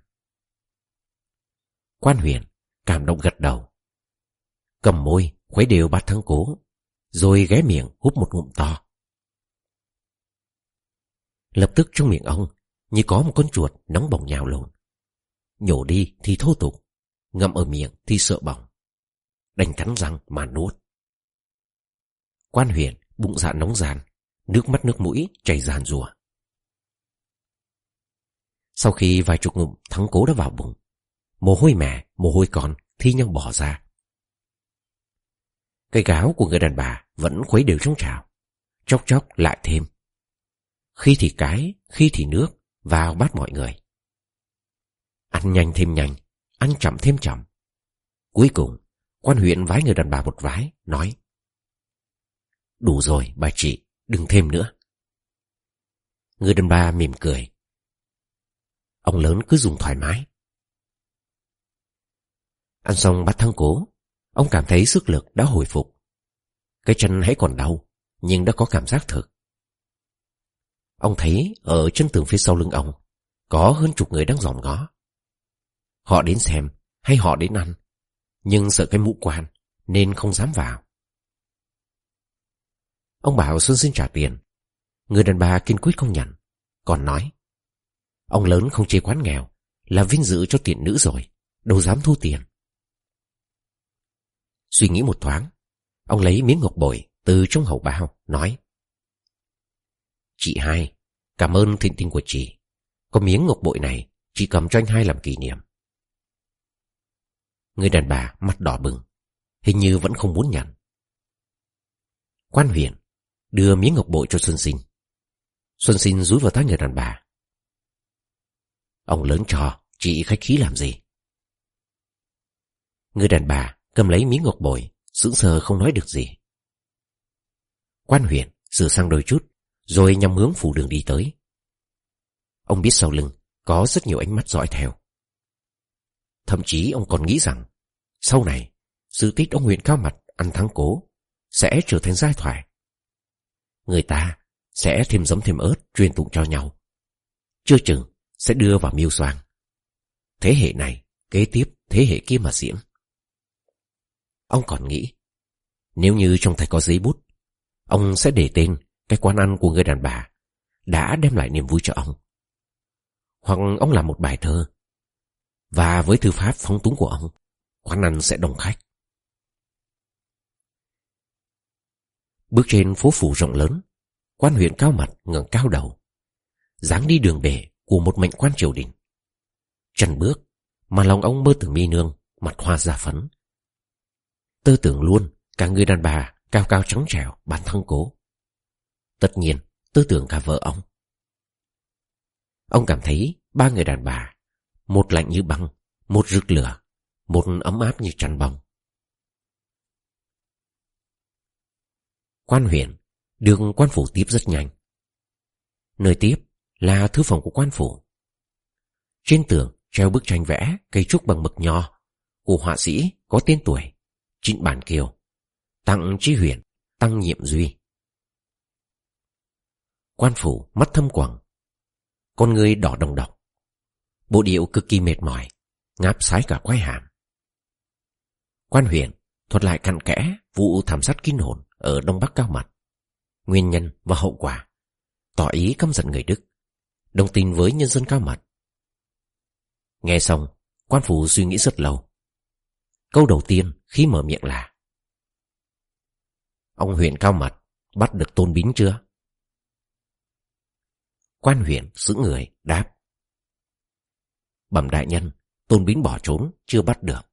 Quan Huyền cảm động gật đầu, cầm môi khuấy đều bát thắng cố, rồi ghé miệng húp một ngụm to. Lập tức trong miệng ông như có một con chuột nóng bỏng nhào lộn, nhổ đi thì thô tục, ngậm ở miệng thì sợ bỏng, đành cắn răng mà nuốt. Quan Huyền bụng dạ nóng ràn, nước mắt nước mũi chảy ràn rùa. Sau khi vài chục ngụm thắng cố đã vào bụng, mồ hôi mẹ, mồ hôi con thi nhau bỏ ra. Cái gáo của người đàn bà vẫn khuấy đều trong chảo, chốc chốc lại thêm. Khi thì cái, khi thì nước vào bát mọi người. Ăn nhanh thêm nhanh, ăn chậm thêm chậm. Cuối cùng, quan huyện vái người đàn bà một vái, nói: đủ rồi bà chị, đừng thêm nữa. Người đàn bà mỉm cười: ông lớn cứ dùng thoải mái. Ăn xong bát thắng cố, ông cảm thấy sức lực đã hồi phục. Cái chân hãy còn đau, nhưng đã có cảm giác thực. Ông thấy ở chân tường phía sau lưng ông có hơn chục người đang dòm ngó. Họ đến xem hay họ đến ăn, nhưng sợ cái mũ quan nên không dám vào. Ông bảo Xuân xin trả tiền. Người đàn bà kiên quyết không nhận, còn nói: ông lớn không chê quán nghèo, là vinh dự cho tiện nữ rồi, đâu dám thu tiền. Suy nghĩ một thoáng, ông lấy miếng ngọc bội từ trong hậu bao, nói: chị hai, cảm ơn thiện tình của chị. Có miếng ngọc bội này, chị cầm cho anh hai làm kỷ niệm. Người đàn bà mặt đỏ bừng, hình như vẫn không muốn nhận. Quan huyện đưa miếng ngọc bội cho Xuân Sinh. Xuân Sinh dúi vào tay người đàn bà: ông lớn cho, chị khách khí làm gì? Người đàn bà cầm lấy miếng ngọc bội, sững sờ không nói được gì. Quan huyện sửa sang đôi chút, rồi nhằm hướng phủ đường đi tới. Ông biết sau lưng có rất nhiều ánh mắt dõi theo. Thậm chí ông còn nghĩ rằng sau này sự tích ông huyện Cao Mặt ăn thắng cố sẽ trở thành giai thoại. Người ta sẽ thêm giấm thêm ớt truyền tụng cho nhau, chưa chừng sẽ đưa vào mưu soang. Thế hệ này kế tiếp thế hệ kia mà diễn. Ông còn nghĩ, nếu như trong tay có giấy bút, ông sẽ để tên cái quán ăn của người đàn bà đã đem lại niềm vui cho ông. Hoặc ông làm một bài thơ, và với thư pháp phóng túng của ông, quán ăn sẽ đông khách. Bước trên phố phủ rộng lớn, quan huyện Cao Mặt ngẩng cao đầu, dáng đi đường bể của một mệnh quan triều đình. Chân bước mà lòng ông mơ tưởng mi nương, mặt hoa da phấn. Tơ tưởng luôn cả người đàn bà cao cao trắng trẻo bán thắng cố. Tất nhiên tơ tưởng cả vợ ông. Ông cảm thấy ba người đàn bà, một lạnh như băng, một rực lửa, một ấm áp như chăn bông. Quan huyện được quan phủ tiếp rất nhanh. Nơi tiếp là thư phòng của quan phủ. Trên tường treo bức tranh vẽ cây trúc bằng mực nho của họa sĩ có tên tuổi Trịnh Bản Kiều, tặng tri huyện Tăng Nhiệm Duy. Quan phủ mắt thâm quầng, con người đỏ đồng độc, bộ điệu cực kỳ mệt mỏi, ngáp sái cả quai hàm. Quan huyện thuật lại cặn kẽ vụ thảm sát kinh hồn ở Đông Bắc Cao Mặt, nguyên nhân và hậu quả, tỏ ý căm giận người Đức, đồng tình với nhân dân Cao Mặt. Nghe xong, quan phủ suy nghĩ rất lâu. Câu đầu tiên khi mở miệng là: ông huyện Cao Mặt bắt được Tôn Bính chưa? Quan huyện sững người đáp: bẩm đại nhân, Tôn Bính bỏ trốn, chưa bắt được.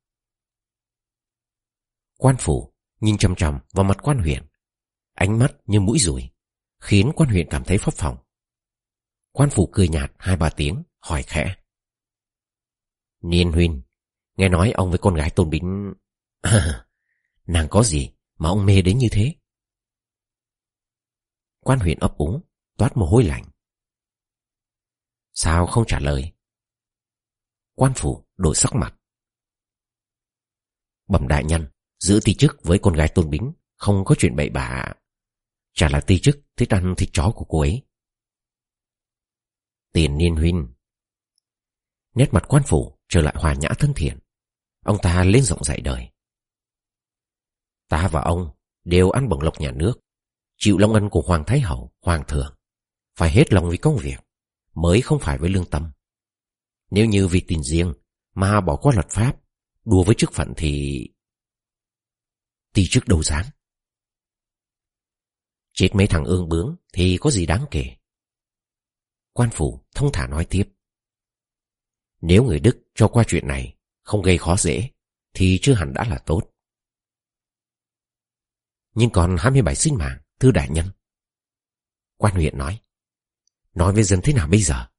Quan phủ nhìn chằm chằm vào mặt quan huyện, ánh mắt như mũi dùi, khiến quan huyện cảm thấy phấp phồng. Quan phủ cười nhạt hai ba tiếng, hỏi khẽ: Niên huynh, nghe nói ông với con gái Tôn Bính... nàng có gì mà ông mê đến như thế? Quan huyện ấp úng, toát mồ hôi lạnh. Sao không trả lời? Quan phủ đổi sắc mặt. Bẩm đại nhân, giữ ty chức với con gái Tôn Bính không có chuyện bậy bạ. Chả là ty chức thích ăn thịt chó của cô ấy. Tiền Niên huynh. Nét mặt quan phủ trở lại hòa nhã thân thiện. Ông ta lên giọng dạy đời. Ta và ông đều ăn bổng lộc nhà nước, chịu long ân của Hoàng Thái Hậu, Hoàng Thượng, phải hết lòng vì công việc, mới không phải với lương tâm. Nếu như vì tiền riêng mà bỏ qua luật pháp, đùa với chức phận thì... ty chức đâu dám. Chết mấy thằng ương bướng thì có gì đáng kể. Quan phủ thông thả nói tiếp. Nếu người Đức cho qua chuyện này không gây khó dễ thì chưa hẳn đã là tốt. Nhưng còn hai mươi bảy sinh mạng, thưa đại nhân. Quan huyện nói. nói với dân thế nào bây giờ?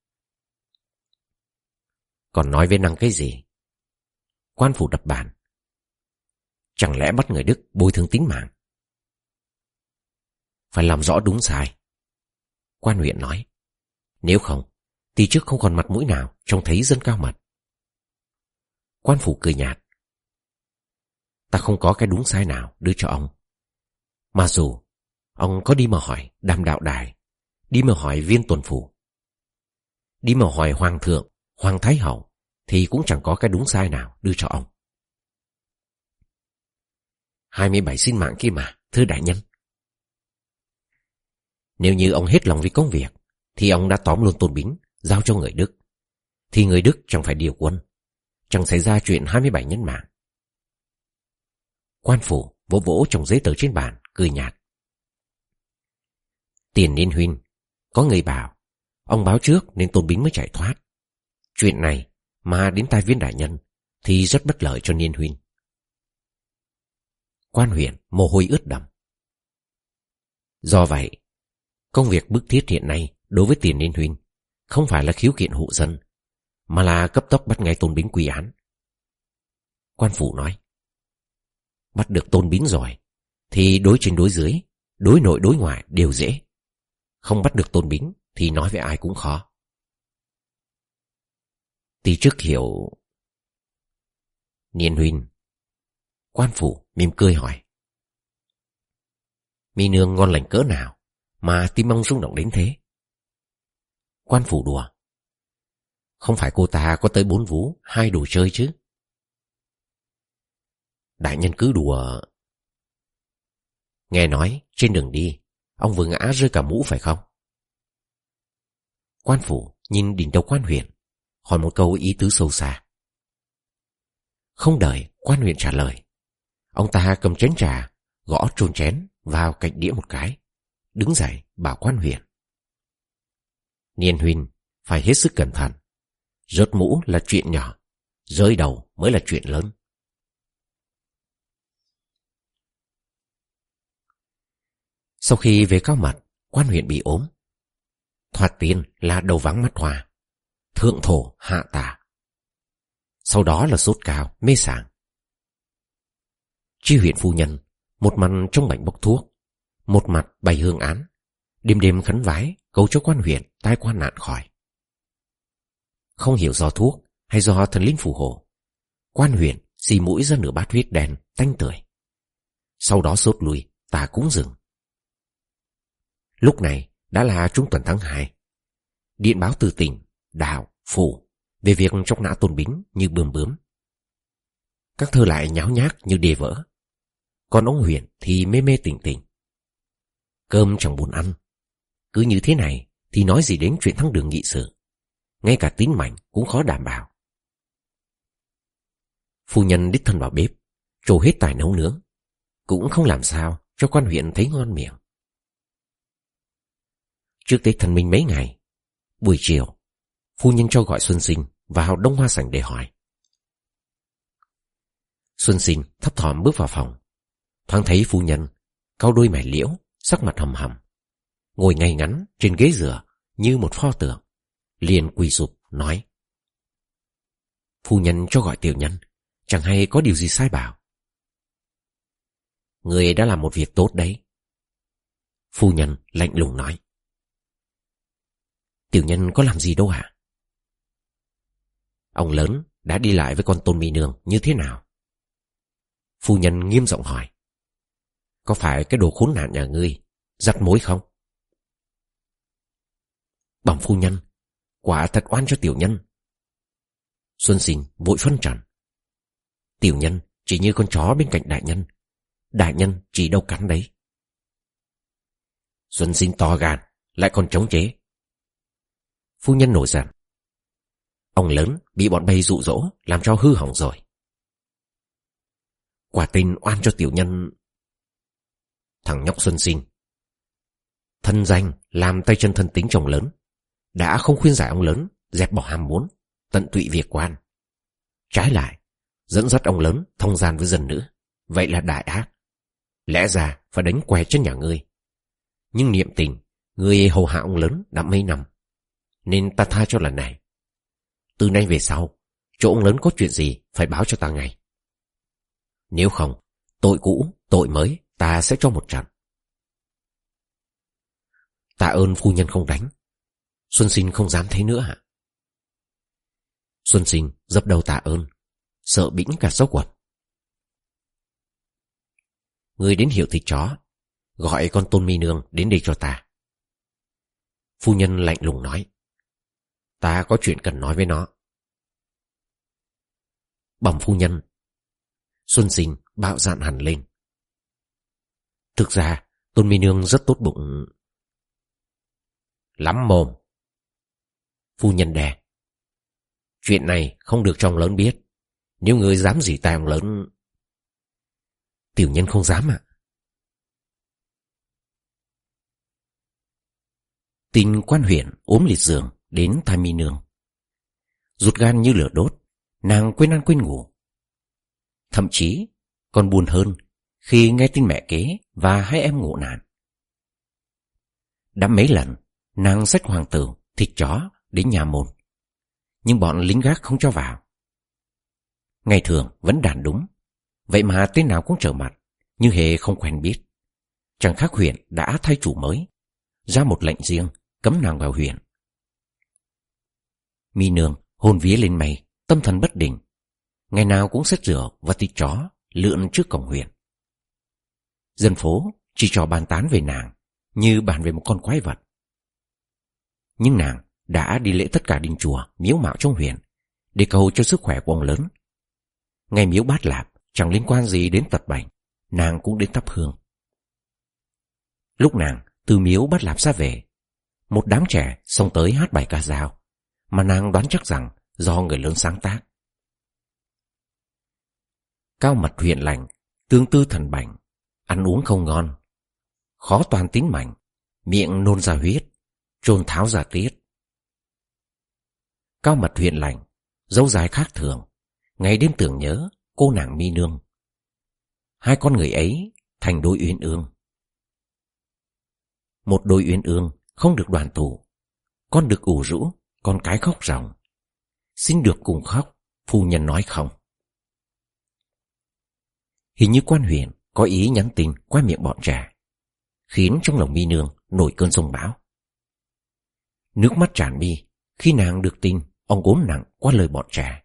Còn nói với năng cái gì? Quan phủ đập bàn. Chẳng lẽ bắt người Đức bồi thường tính mạng? Phải làm rõ đúng sai, quan huyện nói. Nếu không thì trước không còn mặt mũi nào trông thấy dân cao mật. Quan phủ cười nhạt. Ta không có cái đúng sai nào đưa cho ông. Mà dù ông có đi mà hỏi Đàm Đạo Đài, đi mà hỏi Viên Tuần Phủ, đi mà hỏi Hoàng thượng, Hoàng Thái Hậu, thì cũng chẳng có cái đúng sai nào đưa cho ông. hai mươi bảy sinh mạng kia mà, thưa đại nhân. Nếu như ông hết lòng vì công việc, thì ông đã tóm luôn Tôn Bính, giao cho người Đức. Thì người Đức chẳng phải điều quân, chẳng xảy ra chuyện hai mươi bảy nhân mạng. Quan phủ vỗ vỗ chồng giấy tờ trên bàn, cười nhạt. Tiền Niên huynh, có người bảo ông báo trước nên Tôn Bính mới chạy thoát. Chuyện này mà đến tai Viên đại nhân thì rất bất lợi cho Niên huynh. Quan huyện mồ hôi ướt đẫm. Do vậy, công việc bức thiết hiện nay đối với Tiền Niên huynh không phải là khiếu kiện hộ dân, mà là cấp tốc bắt ngay Tôn Bính quy án. Quan phủ nói. Bắt được Tôn Bính rồi thì đối trên đối dưới, đối nội đối ngoại đều dễ. Không bắt được Tôn Bính thì nói với ai cũng khó. Tí trước hiểu. Niên huynh. Quan phủ mỉm cười hỏi. Mi nương ngon lành cỡ nào mà tim ông rung động đến thế? Quan phủ đùa. Không phải cô ta có tới bốn vú, hai đồ chơi chứ? Đại nhân cứ đùa. Nghe nói trên đường đi ông vừa ngã rơi cả mũ phải không? Quan phủ nhìn đỉnh đầu quan huyện, hỏi một câu ý tứ sâu xa. Không đợi quan huyện trả lời, ông ta cầm chén trà, gõ trôn chén vào cạnh đĩa một cái, đứng dậy bảo quan huyện. Niên huynh phải hết sức cẩn thận. Rớt mũ là chuyện nhỏ, rơi đầu mới là chuyện lớn. Sau khi về Cao Mật, quan huyện bị ốm. Thoạt tiên là đầu váng mắt hoa, thượng thổ hạ tả. Sau đó là sốt cao, mê sảng. Tri huyện phu nhân một mặt trong bệnh bốc thuốc, một mặt bày hương án, đêm đêm khấn vái cầu cho quan huyện tai qua nạn khỏi. Không hiểu do thuốc hay do thần linh phù hộ, quan huyện xì mũi ra nửa bát huyết đen tanh tưởi. Sau đó sốt lui, tà cũng dừng. Lúc này đã là trung tuần tháng hai. Điện báo từ tỉnh, đạo, phủ về việc chóc nã Tôn Bính như bươm bướm. Các thơ lại nháo nhác như đề vỡ. Còn ông huyện thì mê mê tỉnh tỉnh. Cơm chẳng buồn ăn. Cứ như thế này thì nói gì đến chuyện thăng đường nghị sự. Ngay cả tính mạnh cũng khó đảm bảo. Phu nhân đích thân vào bếp, trổ hết tài nấu nướng, cũng không làm sao cho quan huyện thấy ngon miệng. Trước Tết Thần Minh mấy ngày, buổi chiều, phu nhân cho gọi Xuân Sinh vào Đông Hoa sảnh để hỏi. Xuân Sinh thấp thỏm bước vào phòng, thoáng thấy phu nhân cau đôi mày liễu, sắc mặt hầm hầm, ngồi ngay ngắn trên ghế dựa như một pho tượng, liền quỳ sụp nói: Phu nhân cho gọi tiểu nhân, chẳng hay có điều gì sai bảo. Người đã làm một việc tốt đấy. Phu nhân lạnh lùng nói: Tiểu nhân có làm gì đâu hả? Ông lớn đã đi lại với con Tôn Mi Nương như thế nào? Phu nhân nghiêm giọng hỏi: Có phải cái đồ khốn nạn nhà ngươi dắt mối không? Bẩm phu nhân, quả thật oan cho tiểu nhân. Xuân Sinh vội phân trần: Tiểu nhân chỉ như con chó bên cạnh đại nhân, đại nhân chỉ đâu cắn đấy. Xuân Sinh to gan, lại còn chống chế. Phu nhân nổi giận: Ông lớn bị bọn bay dụ dỗ, làm cho hư hỏng rồi. Quả tin oan cho tiểu nhân. Thằng nhóc Xuân Sinh, thân danh làm tay chân thân tính chồng lớn, đã không khuyên giải ông lớn dẹp bỏ ham muốn, tận tụy việc quan. Trái lại dẫn dắt ông lớn thông gian với dân nữ, vậy là đại ác. Lẽ ra phải đánh què chân nhà ngươi, nhưng niệm tình ngươi hầu hạ ông lớn đã mấy năm, nên ta tha cho lần này. Từ nay về sau, chỗ ông lớn có chuyện gì phải báo cho ta ngay. Nếu không, tội cũ, tội mới ta sẽ cho một trận. Tạ ơn phu nhân không đánh. Xuân Sinh không dám thế nữa hả? Xuân Sinh dập đầu tạ ơn, sợ bĩnh cả xấu quần. Người đến hiệu thịt chó, gọi con Tôn Mi Nương đến đây cho ta. Phu nhân lạnh lùng nói. Ta có chuyện cần nói với nó. Bẩm phu nhân. Xuân Sinh bạo dạn hẳn lên. Thực ra Tôn Mi Nương rất tốt bụng. Lắm mồm. Phu nhân đè. Chuyện này không được cho ông lớn biết. Nếu người dám gì tai ông lớn. Tiểu nhân không dám ạ. Tin quan huyện ốm liệt giường đến tai Mi Nương. Ruột gan như lửa đốt, nàng quên ăn quên ngủ. Thậm chí còn buồn hơn khi nghe tin mẹ kế và hai em ngộ nạn. Đã mấy lần nàng xách hoàng tử, thịt chó đến nhà môn, nhưng bọn lính gác không cho vào. Ngày thường vẫn đàn đúng, vậy mà tên nào cũng trở mặt, như hề không quen biết. Chẳng khác huyện đã thay chủ mới, ra một lệnh riêng cấm nàng vào huyện. Mi Nương hồn vía lên mây, tâm thần bất định, ngày nào cũng xếp rượu và thịt chó lượn trước cổng huyện. Dân phố chỉ trò bàn tán về nàng như bàn về một con quái vật. Nhưng nàng đã đi lễ tất cả đình chùa, miếu mạo trong huyện để cầu cho sức khỏe của ông lớn. Ngày miếu Bát Lạp chẳng liên quan gì đến tật bệnh, nàng cũng đến thắp hương. Lúc nàng từ miếu Bát Lạp ra về, một đám trẻ xông tới hát bài ca dao, mà nàng đoán chắc rằng do người lớn sáng tác. Cao mật huyện lành, tương tư thần bảnh, ăn uống không ngon, khó toàn tín mạnh, miệng nôn ra huyết, trôn tháo ra tiết. Cao mật huyện lành, dâu dài khác thường, ngày đêm tưởng nhớ cô nàng Mi Nương. Hai con người ấy thành đôi uyên ương. Một đôi uyên ương không được đoàn tụ, con được ủ rũ, con cái khóc ròng. Xin được cùng khóc, phu nhân nói không. Hình như quan huyện có ý nhắn tin qua miệng bọn trẻ, khiến trong lòng Mi Nương nổi cơn giông bão. Nước mắt tràn mi khi nàng được tin ông ốm nặng qua lời bọn trẻ.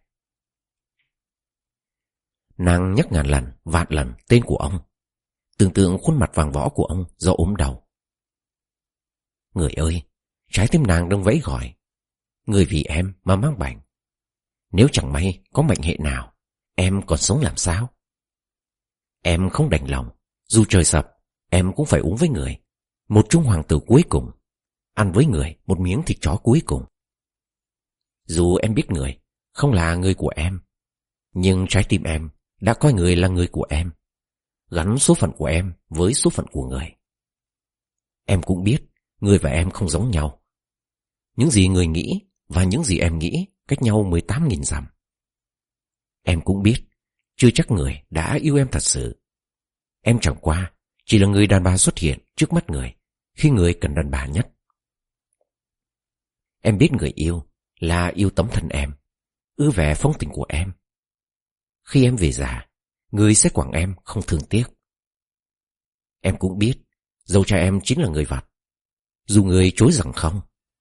Nàng nhắc ngàn lần vạn lần tên của ông, tưởng tượng khuôn mặt vàng võ của ông do ốm đau. Người ơi, trái tim nàng đang vẫy gọi. Người vì em mà mang bệnh. Nếu chẳng may có mệnh hệ nào, em còn sống làm sao? Em không đành lòng, dù trời sập, em cũng phải uống với người một chung hoàng tử cuối cùng, ăn với người một miếng thịt chó cuối cùng. Dù em biết người không là người của em, nhưng trái tim em đã coi người là người của em, gắn số phận của em với số phận của người. Em cũng biết người và em không giống nhau. Những gì người nghĩ và những gì em nghĩ cách nhau mười tám nghìn dặm. Em cũng biết chưa chắc người đã yêu em thật sự. Em chẳng qua chỉ là người đàn bà xuất hiện trước mắt người khi người cần đàn bà nhất. Em biết người yêu là yêu tấm thân em, ưa vẻ phong tình của em. Khi em về già, người sẽ quẳng em không thương tiếc. Em cũng biết dâu cha em chính là người vặt, dù người chối rằng không.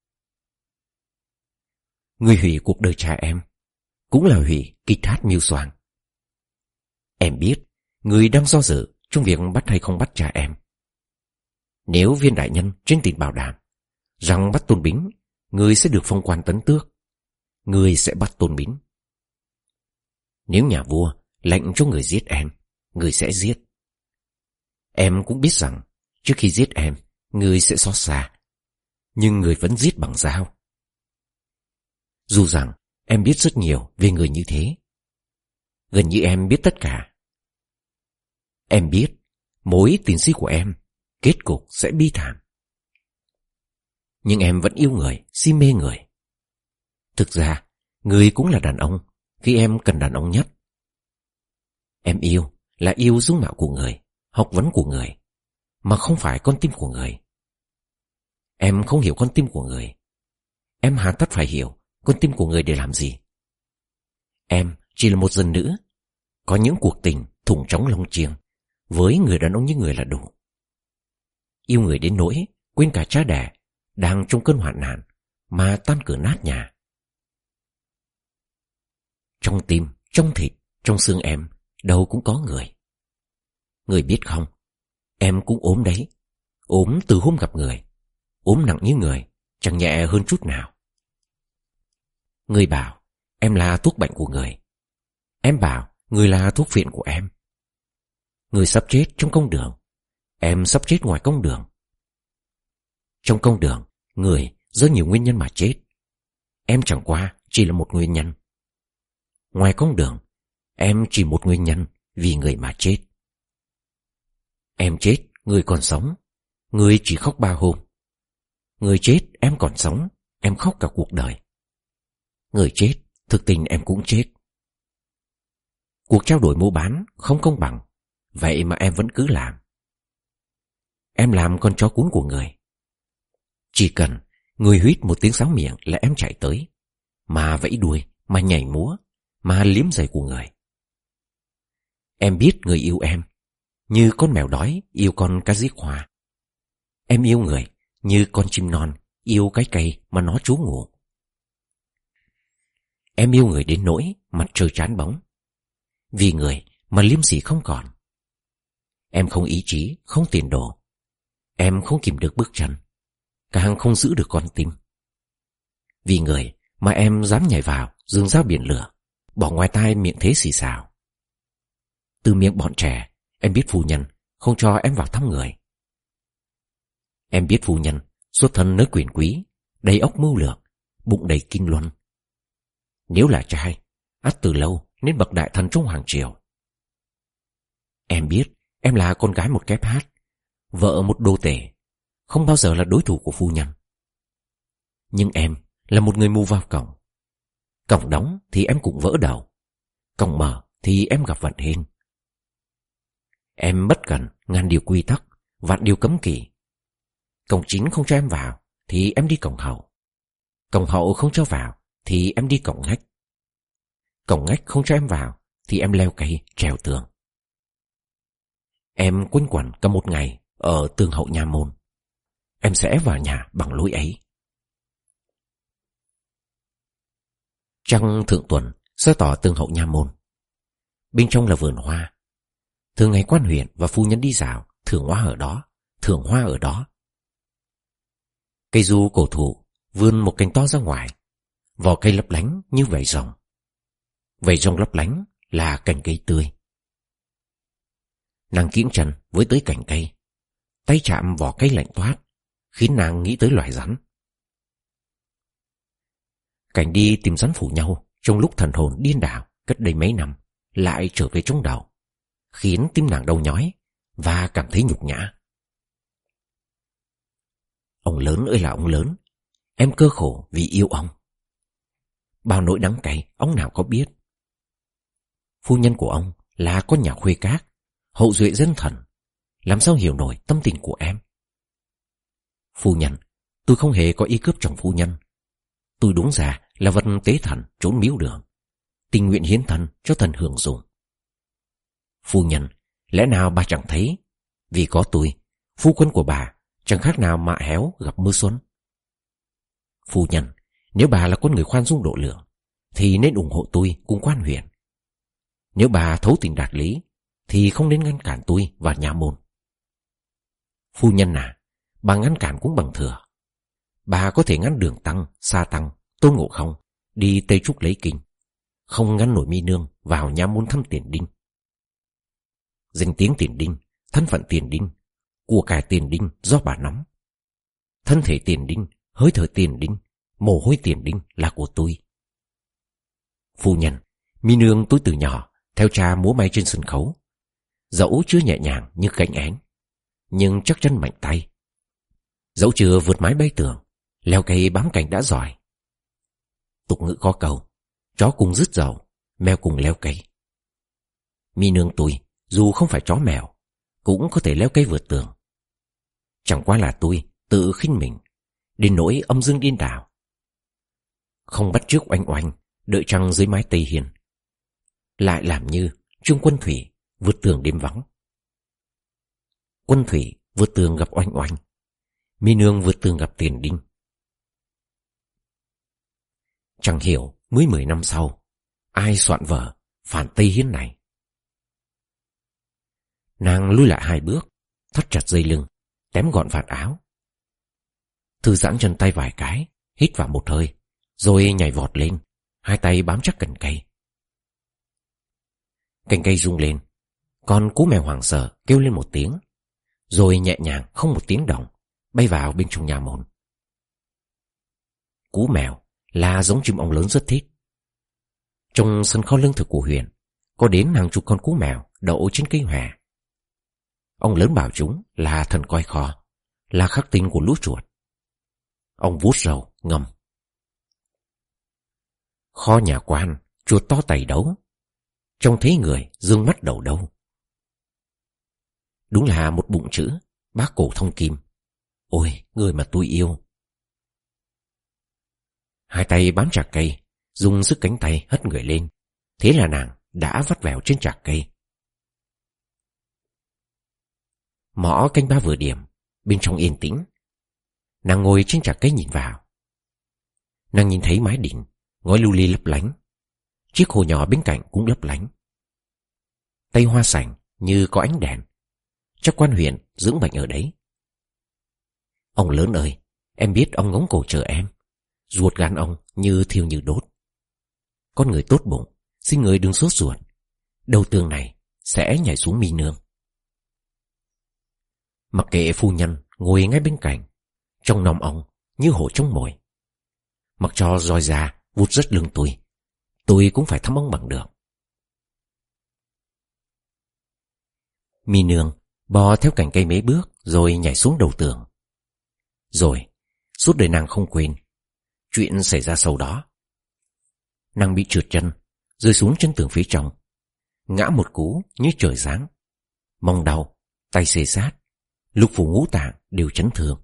Người hủy cuộc đời cha em cũng là hủy kịch hát mưu soàng. Em biết người đang do dự trong việc bắt hay không bắt cha em. Nếu viên đại nhân trên tiền bảo đảm rằng bắt Tôn Bính, người sẽ được phong quan tấn tước, người sẽ bắt Tôn Bính. Nếu nhà vua lệnh cho người giết em, người sẽ giết. Em cũng biết rằng trước khi giết em, người sẽ xót xa, nhưng người vẫn giết bằng dao. Dù rằng em biết rất nhiều về người như thế, gần như em biết tất cả. Em biết mối tình si của em kết cục sẽ bi thảm, nhưng em vẫn yêu người, si mê người. Thực ra người cũng là đàn ông khi em cần đàn ông nhất. Em yêu là yêu dung mạo của người, học vấn của người, mà không phải con tim của người. Em không hiểu con tim của người. Em hà tất phải hiểu con tim của người để làm gì. Em chỉ là một dân nữ, có những cuộc tình thủng trống lông chiêng, với người đàn ông như người là đủ. Yêu người đến nỗi quên cả cha đẻ đang trong cơn hoạn nạn mà tan cửa nát nhà. Trong tim, trong thịt, trong xương em đâu cũng có người. Người biết không, em cũng ốm đấy. Ốm từ hôm gặp người. Ốm nặng như người, chẳng nhẹ hơn chút nào. Người bảo em là thuốc bệnh của người. Em bảo người là thuốc phiện của em. Người sắp chết trong công đường, em sắp chết ngoài công đường. Trong công đường, người do nhiều nguyên nhân mà chết. Em chẳng qua chỉ là một nguyên nhân. Ngoài công đường, em chỉ một nguyên nhân vì người mà chết. Em chết, người còn sống. Người chỉ khóc ba hôm. Người chết, em còn sống. Em khóc cả cuộc đời. Người chết, thực tình em cũng chết. Cuộc trao đổi mua bán không công bằng, vậy mà em vẫn cứ làm. Em làm con chó cún của người. Chỉ cần người huýt một tiếng sáo miệng là em chạy tới, mà vẫy đuôi, mà nhảy múa, mà liếm giày của người. Em biết người yêu em như con mèo đói yêu con cá giết hoa. Em yêu người như con chim non yêu cái cây mà nó trú ngụ. Em yêu người đến nỗi mặt trời chán bóng, vì người mà liêm sỉ không còn. Em không ý chí, không tiền đồ. Em không kìm được bước chân, càng không giữ được con tim. Vì người mà em dám nhảy vào rừng rao biển lửa, bỏ ngoài tai miệng thế xì xào. Từ miệng bọn trẻ, em biết phu nhân không cho em vào thăm người. Em biết phu nhân xuất thân nơi quyền quý, đầy óc mưu lược, bụng đầy kinh luân. Nếu là trai, ắt từ lâu nên bậc đại thần trong hoàng triều. Em biết em là con gái một kép hát, vợ một đô tể, không bao giờ là đối thủ của phu nhân. Nhưng em là một người mù vào cổng. Cổng đóng thì em cũng vỡ đầu, cổng mở thì em gặp vận hên. Em bất cần ngàn điều quy tắc, vạn điều cấm kỵ. Cổng chính không cho em vào thì em đi cổng hậu. Cổng hậu không cho vào thì em đi cổng ngách. Cổng ngách không cho em vào thì em leo cây trèo tường. Em quanh quẩn cả một ngày ở tường hậu nha môn. Em sẽ vào nhà bằng lối ấy. Trăng thượng tuần soi tỏ tường hậu nha môn. Bên trong là vườn hoa. Thường ngày quan huyện và phu nhân đi dạo, thưởng hoa ở đó, thưởng hoa ở đó. Cây du cổ thụ vươn một cành to ra ngoài, vỏ cây lấp lánh như vảy rồng. Vảy rồng lấp lánh là cành cây tươi. Nàng kiễng chân với tới cành cây, tay chạm vỏ cây lạnh toát, khiến nàng nghĩ tới loài rắn. Cảnh đi tìm rắn phủ nhau trong lúc thần hồn điên đảo cách đây mấy năm lại trở về trong đầu, khiến tim nàng đau nhói và cảm thấy nhục nhã. Ông lớn ơi là ông lớn, em cơ khổ vì yêu ông. Bao nỗi đắng cay ông nào có biết. Phu nhân của ông là con nhà khuê các, hậu duệ dân thần, làm sao hiểu nổi tâm tình của em. Phu nhân, tôi không hề có ý cướp chồng phu nhân. Tôi đúng ra là vật tế thần trốn miếu đường, tình nguyện hiến thân cho thần hưởng dụng. Phu nhân, lẽ nào bà chẳng thấy, vì có tôi, phu quân của bà chẳng khác nào mạ héo gặp mưa xuân. Phu nhân, nếu bà là con người khoan dung độ lượng, thì nên ủng hộ tôi cùng quan huyện. Nếu bà thấu tình đạt lý, thì không nên ngăn cản tôi vào nhà môn. Phu nhân à, bà ngăn cản cũng bằng thừa. Bà có thể ngăn Đường Tăng, Sa Tăng, Tôn Ngộ Không đi Tây Trúc lấy kinh, không ngăn nổi Mi Nương vào nhà môn thăm Tiền Đinh. Danh tiếng Tiền Đinh, thân phận Tiền Đinh, của cải Tiền Đinh do bà nắm. Thân thể Tiền Đinh, hơi thở Tiền Đinh, mồ hôi Tiền Đinh là của tôi. Phu nhân, Mi Nương tôi từ nhỏ theo cha múa may trên sân khấu, dẫu chưa nhẹ nhàng như cánh én, nhưng chắc chân mạnh tay. Dẫu chưa vượt mái bay tường, leo cây bám cành đã giỏi. Tục ngữ có câu, chó cùng rứt dầu, mèo cùng leo cây. Mi Nương tôi, dù không phải chó mèo, cũng có thể leo cây vượt tường. Chẳng qua là tôi tự khinh mình, đến nỗi âm dương điên đảo. không bắt chước oanh oanh đợi trăng dưới mái Tây Hiên. Lại làm như Trương Quân Thủy vượt tường đêm vắng. Quân Thủy vượt tường gặp oanh oanh, Mi Nương vượt tường gặp Tiền Đinh. Chẳng hiểu mới mười năm sau ai soạn vở phản Tây Hiên này. Nàng lùi lại hai bước, thắt chặt dây lưng, tém gọn vạt áo, thư giãn chân tay vài cái, hít vào một hơi, rồi nhảy vọt lên, hai tay bám chắc cành cây. Cành cây rung lên, con cú mèo hoảng sợ kêu lên một tiếng, rồi nhẹ nhàng không một tiếng động bay vào bên trong nhà môn. Cú mèo là giống chim ong lớn rất thích. Trong sân kho lương thực của huyện có đến hàng chục con cú mèo đậu trên cây hòe. Ông lớn bảo chúng là thần coi kho, là khắc tinh của lũ chuột. Ông vuốt râu ngâm: kho nhà quan, chuột to tày đấu, trông thấy người dương mắt đầu đâu. Đúng là một bụng chữ, bác cổ thông kim. Ôi, người mà tôi yêu. Hai tay bám chặt cây, dùng sức cánh tay hất người lên. Thế là nàng đã vắt vẻo trên chạc cây. Mõ canh ba vừa điểm, bên trong yên tĩnh. Nàng ngồi trên chạc cây nhìn vào. Nàng nhìn thấy mái đình, ngói lưu ly lấp lánh. Chiếc hồ nhỏ bên cạnh cũng lấp lánh. Tây hoa sành như có ánh đèn. Chắc quan huyện dưỡng bệnh ở đấy. Ông lớn ơi, em biết ông ngóng cổ chờ em. Ruột gan ông như thiêu như đốt. Con người tốt bụng, xin người đừng sốt ruột. Đầu tường này sẽ nhảy xuống Mi Nương. Mặc kệ phu nhân ngồi ngay bên cạnh, trong nòng ông như hổ trong mồi. Mặc cho roi ra vụt rất lưng tôi, tôi cũng phải thăm ông bằng được. Mi Nương bò theo cành cây mấy bước rồi nhảy xuống đầu tường. Rồi suốt đời nàng không quên chuyện xảy ra sau đó. Nàng bị trượt chân, rơi xuống chân tường phía trong, ngã một cú như trời giáng. Mông đau, tay xê sát, lục phủ ngũ tạng đều chấn thương.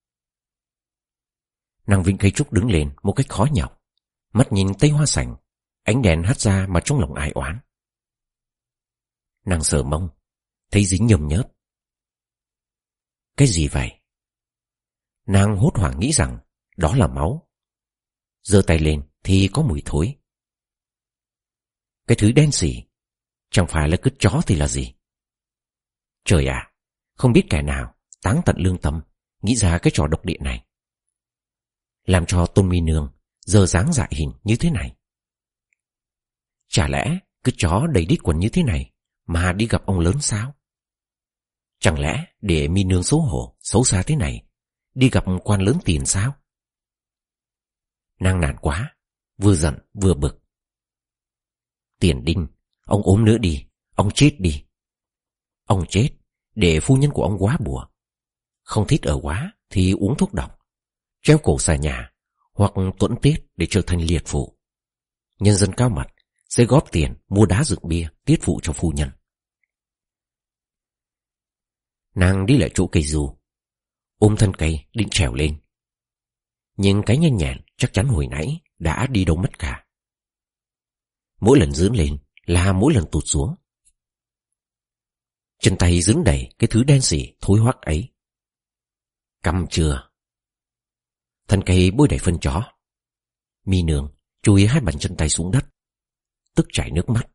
Nàng vịn cây trúc đứng lên một cách khó nhọc, mắt nhìn tây hoa sành, ánh đèn hắt ra mà trong lòng ai oán. Nàng sờ mông, thấy dính nhầm nhớp. Cái gì vậy? Nàng hốt hoảng nghĩ rằng đó là máu. Giơ tay lên thì có mùi thối. Cái thứ đen xỉ, chẳng phải là cứt chó thì là gì? Trời ạ, không biết kẻ nào táng tận lương tâm nghĩ ra cái trò độc địa này, làm cho Tôn Mi Nương giờ dáng dại hình như thế này. Chả lẽ cứt chó đầy đít quần như thế này mà đi gặp ông lớn sao? Chẳng lẽ để Mi Nương xấu hổ, xấu xa thế này đi gặp quan lớn tiền sao? Nàng nản quá, vừa giận vừa bực. Tiền Đinh, ông ốm nữa đi, ông chết đi. Ông chết để phu nhân của ông quá bùa. Không thích ở quá thì uống thuốc độc, treo cổ xa nhà, hoặc tuẫn tiết để trở thành liệt phụ. Nhân dân cao mặt sẽ góp tiền mua đá dựng bia tiết phụ cho phu nhân. Nàng đi lại chỗ cây dù, ôm thân cây định trèo lên. Nhưng cái nhanh nhẹn chắc chắn hồi nãy đã đi đâu mất cả. Mỗi lần dướn lên là mỗi lần tụt xuống. Chân tay dướng đầy cái thứ đen xỉ thối hoắc ấy. Căm chưa? Thân cây bôi đầy phân chó. Mi Nương chùi hai bàn chân tay xuống đất, tức chảy nước mắt.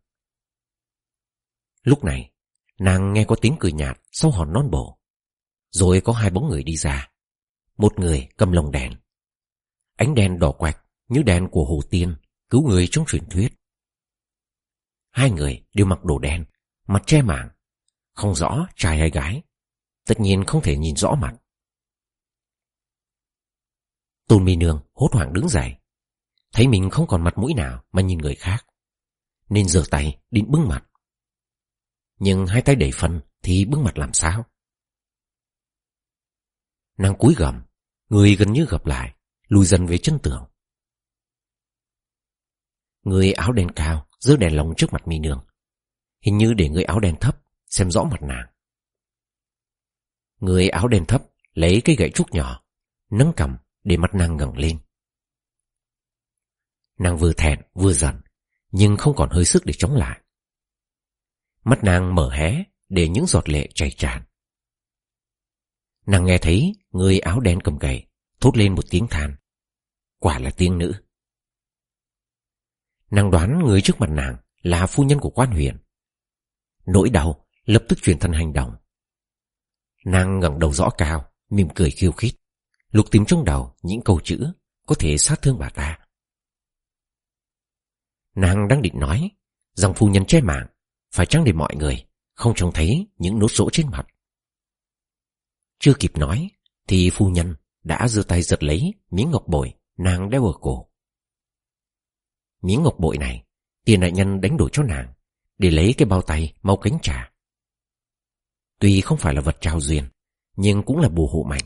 Lúc này nàng nghe có tiếng cười nhạt sau hòn non bộ. Rồi có hai bóng người đi ra. Một người cầm lồng đèn, ánh đèn đỏ quạch như đèn của Hồ Tiên cứu người trong truyền thuyết. Hai người đều mặc đồ đen, mặt che mảng, không rõ trai hay gái, tất nhiên không thể nhìn rõ mặt. Tôn Mi Nương hốt hoảng đứng dậy, thấy mình không còn mặt mũi nào mà nhìn người khác, nên giơ tay định bưng mặt. Nhưng hai tay đầy phân thì bưng mặt làm sao? Nàng cúi gằm, người gần như gập lại, lùi dần về chân tường. Người áo đen cao giơ đèn lồng trước mặt Mi Nương, hình như để người áo đen thấp xem rõ mặt nàng. Người áo đen thấp lấy cây gậy trúc nhỏ, nâng cằm để mặt nàng ngẩng lên. Nàng vừa thẹn vừa giận, nhưng không còn hơi sức để chống lại. Mắt nàng mở hé để những giọt lệ chảy tràn. Nàng nghe thấy người áo đen cầm gậy thốt lên một tiếng than. Quả là tiếng nữ. Nàng đoán người trước mặt nàng là phu nhân của quan huyện. Nỗi đau lập tức chuyển thành hành động. Nàng ngẩng đầu rõ cao, mỉm cười khiêu khích, lục tìm trong đầu những câu chữ có thể sát thương bà ta. Nàng đang định nói rằng phu nhân che mạng, phải chăng để mọi người không trông thấy những nốt rỗ trên mặt. Chưa kịp nói thì phu nhân đã giơ tay giật lấy miếng ngọc bội nàng đeo ở cổ. Miếng ngọc bội này tiền đại nhân đánh đổi cho nàng để lấy cái bao tay mau cánh trà. Tuy không phải là vật trao duyên, nhưng cũng là bùa hộ mạnh.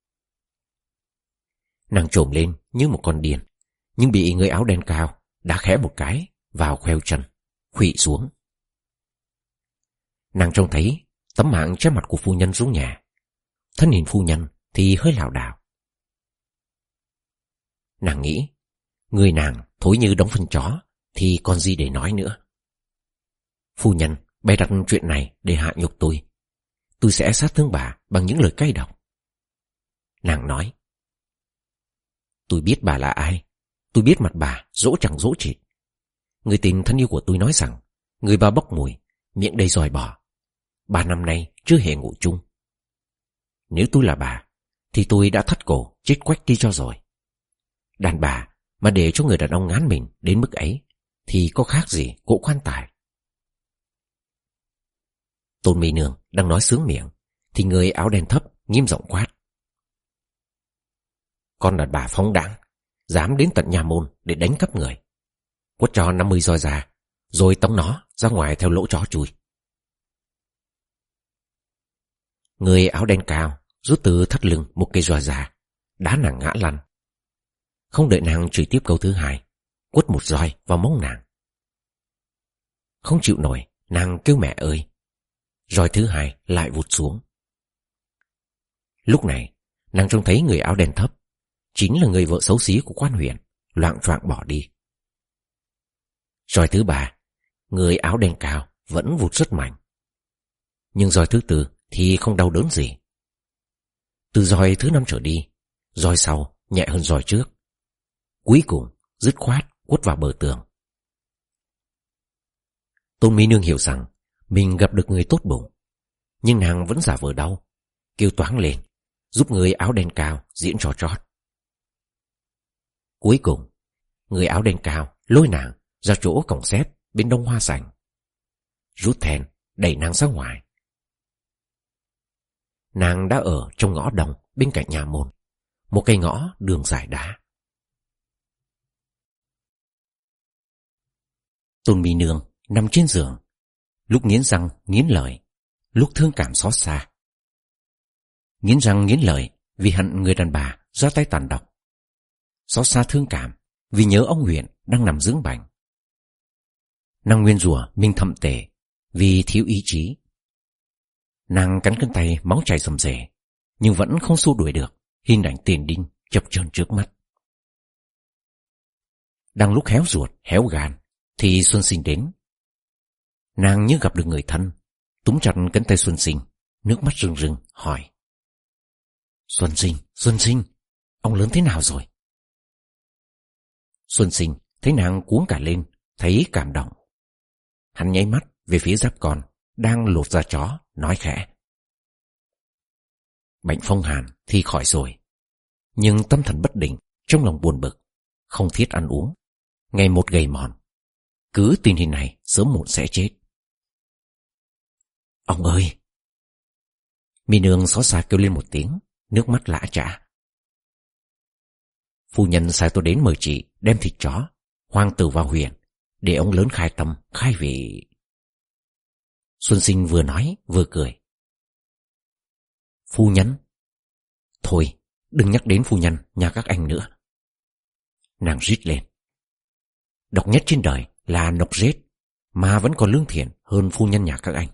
Nàng trồm lên như một con điên, nhưng bị người áo đen cao đá khẽ một cái vào khoeo chân, khuỵu xuống. Nàng trông thấy tấm mạng che mặt của phu nhân xuống nhà. Thân hình phu nhân thì hơi lảo đảo. Nàng nghĩ, người nàng thối như đống phân chó thì còn gì để nói nữa. Phu nhân bày đặt chuyện này để hạ nhục tôi. Tôi sẽ sát thương bà bằng những lời cay độc. Nàng nói, tôi biết bà là ai. Tôi biết mặt bà dỗ chẳng dỗ chị. Người tình thân yêu của tôi nói rằng người bà bốc mùi, miệng đầy dòi bò. Ba năm nay chưa hề ngủ chung. Nếu tôi là bà thì tôi đã thắt cổ chết quách đi cho rồi. Đàn bà mà để cho người đàn ông ngán mình đến mức ấy thì có khác gì cỗ quan tài. Tôn Mỹ Nương đang nói sướng miệng thì người áo đen thấp nghiêm giọng quát. Con đàn bà phóng đãng, dám đến tận nhà môn để đánh cắp người. Quất cho năm mươi roi ra, rồi tống nó ra ngoài theo lỗ chó chui. Người áo đen cao rút từ thắt lưng một cây roi ra, đá nàng ngã lăn. Không đợi nàng chửi tiếp câu thứ hai, quất một roi vào mông nàng. Không chịu nổi, nàng kêu mẹ ơi. Roi thứ hai lại vụt xuống. Lúc này nàng trông thấy người áo đen thấp chính là người vợ xấu xí của quan huyện, loạng choạng bỏ đi. Roi thứ ba, người áo đen cao vẫn vụt rất mạnh. Nhưng roi thứ tư thì không đau đớn gì. Từ roi thứ năm trở đi, roi sau nhẹ hơn roi trước. Cuối cùng dứt khoát quất vào bờ tường. Tôn Mỹ Nương hiểu rằng mình gặp được người tốt bụng, nhưng nàng vẫn giả vờ đau, kêu toáng lên giúp người áo đen cao diễn trò trót. Cuối cùng người áo đen cao lôi nàng ra chỗ cổng xếp bên đông hoa sảnh, rút then đẩy nàng ra ngoài. Nàng đã ở trong ngõ đồng bên cạnh nhà môn, một cây ngõ đường dài đá. Tôn Mỹ Nương nằm trên giường, lúc nghiến răng nghiến lợi, lúc thương cảm xót xa. Nghiến răng nghiến lợi vì hận người đàn bà ra tay tàn độc, xót xa thương cảm vì nhớ ông huyện đang nằm dưỡng bệnh. Nàng nguyên rủa mình thậm tệ vì thiếu ý chí. Nàng cắn cân tay máu chảy rầm rề, nhưng vẫn không xua đuổi được hình ảnh tiền đinh chập chờn trước mắt. Đang lúc héo ruột héo gan thì Xuân Sinh đến. Nàng như gặp được người thân, túm chặt cánh tay Xuân Sinh, nước mắt rưng rưng hỏi: Xuân Sinh, Xuân Sinh, ông lớn thế nào rồi? Xuân Sinh thấy nàng cuống cả lên, thấy cảm động. Hắn nháy mắt về phía Giáp Con đang lột da chó, nói khẽ: Bệnh phong hàn thì khỏi rồi, nhưng tâm thần bất định, trong lòng buồn bực, không thiết ăn uống, ngày một gầy mòn. Cứ tình hình này sớm muộn sẽ chết. Ông ơi! Mỹ Nương xót xa kêu lên một tiếng, nước mắt lã chã. Phu nhân sai tôi đến mời chị đem thịt chó, hoang tử vào huyện, để ông lớn khai tâm, khai vị. Xuân Sinh vừa nói vừa cười. Phu nhân? Thôi, đừng nhắc đến phu nhân nhà các anh nữa. Nàng rít lên. Độc nhất trên đời là nọc rết, mà vẫn còn lương thiện hơn phu nhân nhà các anh.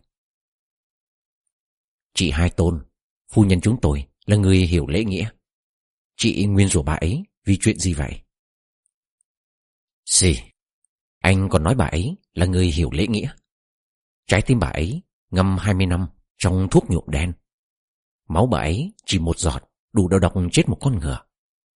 Chị Hai Tôn, phu nhân chúng tôi là người hiểu lễ nghĩa. Chị nguyên rủa bà ấy vì chuyện gì vậy? Xì, anh còn nói bà ấy là người hiểu lễ nghĩa. Trái tim bà ấy ngâm hai mươi năm trong thuốc nhuộm đen. Máu bà ấy chỉ một giọt đủ đầu độc chết một con ngựa.